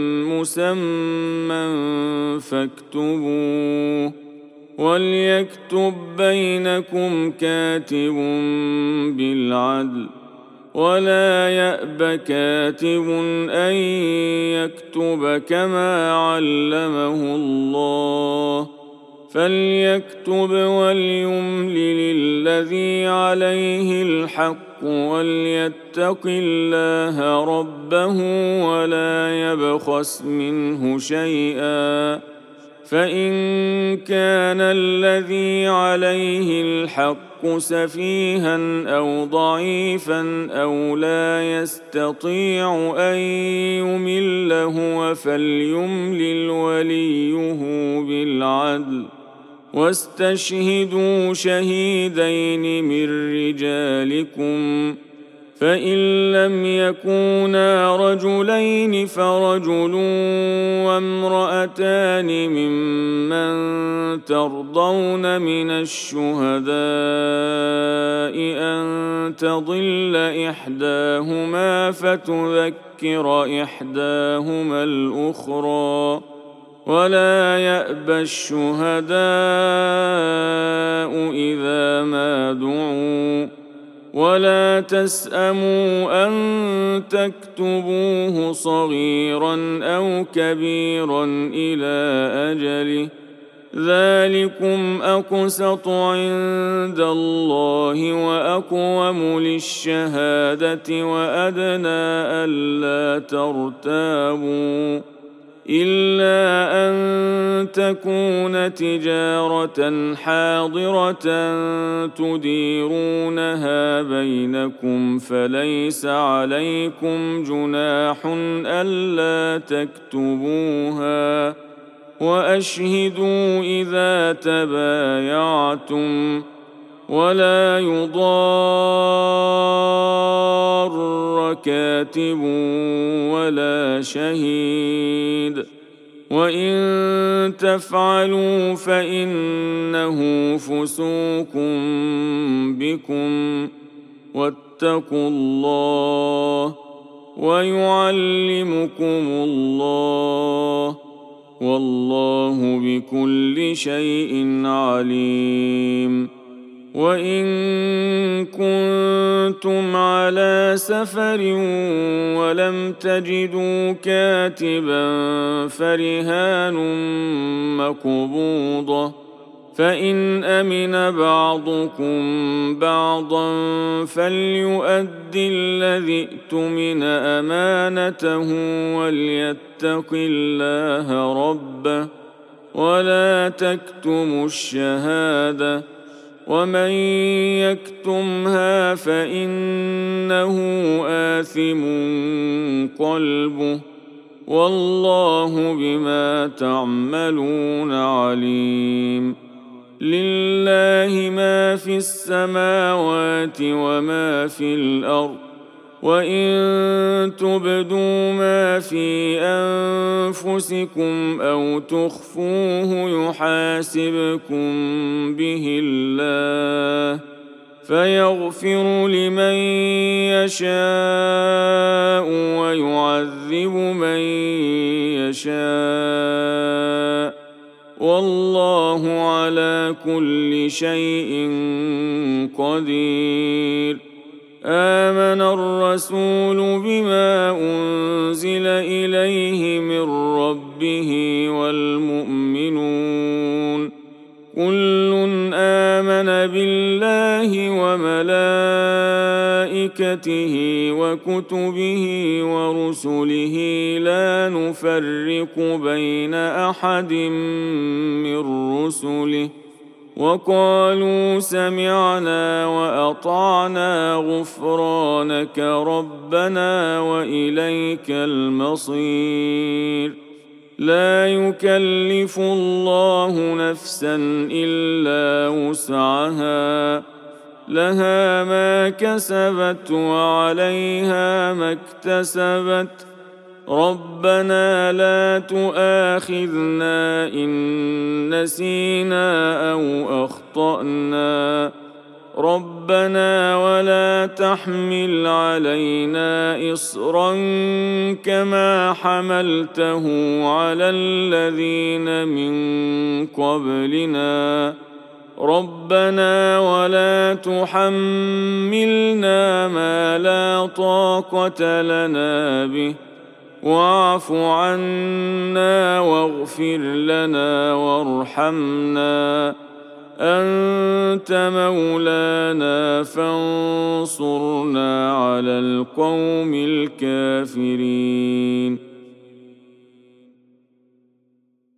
مسمى فاكتبوه، وليكتب بينكم كاتب بالعدل، ولا يأب كاتب أن يكتب كما علمه الله، فليكتب وليملل الذي عليه الحق وليتق الله ربه ولا يبخس منه شيئا، فإن كان الذي عليه الحق سفيها أو ضعيفا أو لا يستطيع أن يمل هو فليملل وليه بالعدل، واستشهدوا شهيدين من رجالكم، فإن لم يكونا رجلين فرجل وامرأتان ممن ترضون من الشهداء أن تضل إحداهما فتذكر إحداهما الأخرى، ولا يأبى الشهداء إذا ما دعوا، ولا تسأموا أن تكتبوه صغيرا أو كبيرا إلى أجله، ذلكم أقسط عند الله وأقوم للشهادة وأدنى ألا ترتابوا، إلا أن تكون تجارة حاضرة تديرونها بينكم فليس عليكم جناح ألا تكتبوها، وأشهدوا إذا تبايعتم، ولا يضار كاتب ولا شهيد. وإن تفعلوا فإنه فسوق بكم، واتقوا الله ويعلمكم الله، والله بكل شيء عليم. وإن كنتم على سفر ولم تجدوا كاتبا فرهان مقبوضة، فإن أمن بعضكم بعضا فليؤد الذي اؤتمن أمانته وليتق الله ربه ولا تكتموا الشهادة، ومن يكتمها فإنه آثم قلبه، والله بما تعملون عليم. لله ما في السماوات وما في الأرض، وإن تبدوا ما في أنفسكم أو تخفوه يحاسبكم به الله، فيغفر لمن يشاء ويعذب من يشاء، والله على كل شيء قدير. آمن الرسول بما أنزل إليه من ربه والمؤمنون كل آمن بالله وملائكته وكتبه ورسله لا نفرق بين أحد من رسله، وقالوا سمعنا وأطعنا غفرانك ربنا وإليك المصير. لا يكلف الله نفسا إلا وسعها، لها ما كسبت وعليها ما اكتسبت، ربنا لا تؤاخذنا إن نسينا أو أخطأنا، ربنا ولا تحمل علينا إصرا كما حملته على الذين من قبلنا، ربنا ولا تحملنا ما لا طاقة لنا به، واعف عنا واغفر لنا وارحمنا، أنت مولانا فانصرنا على القوم الكافرين.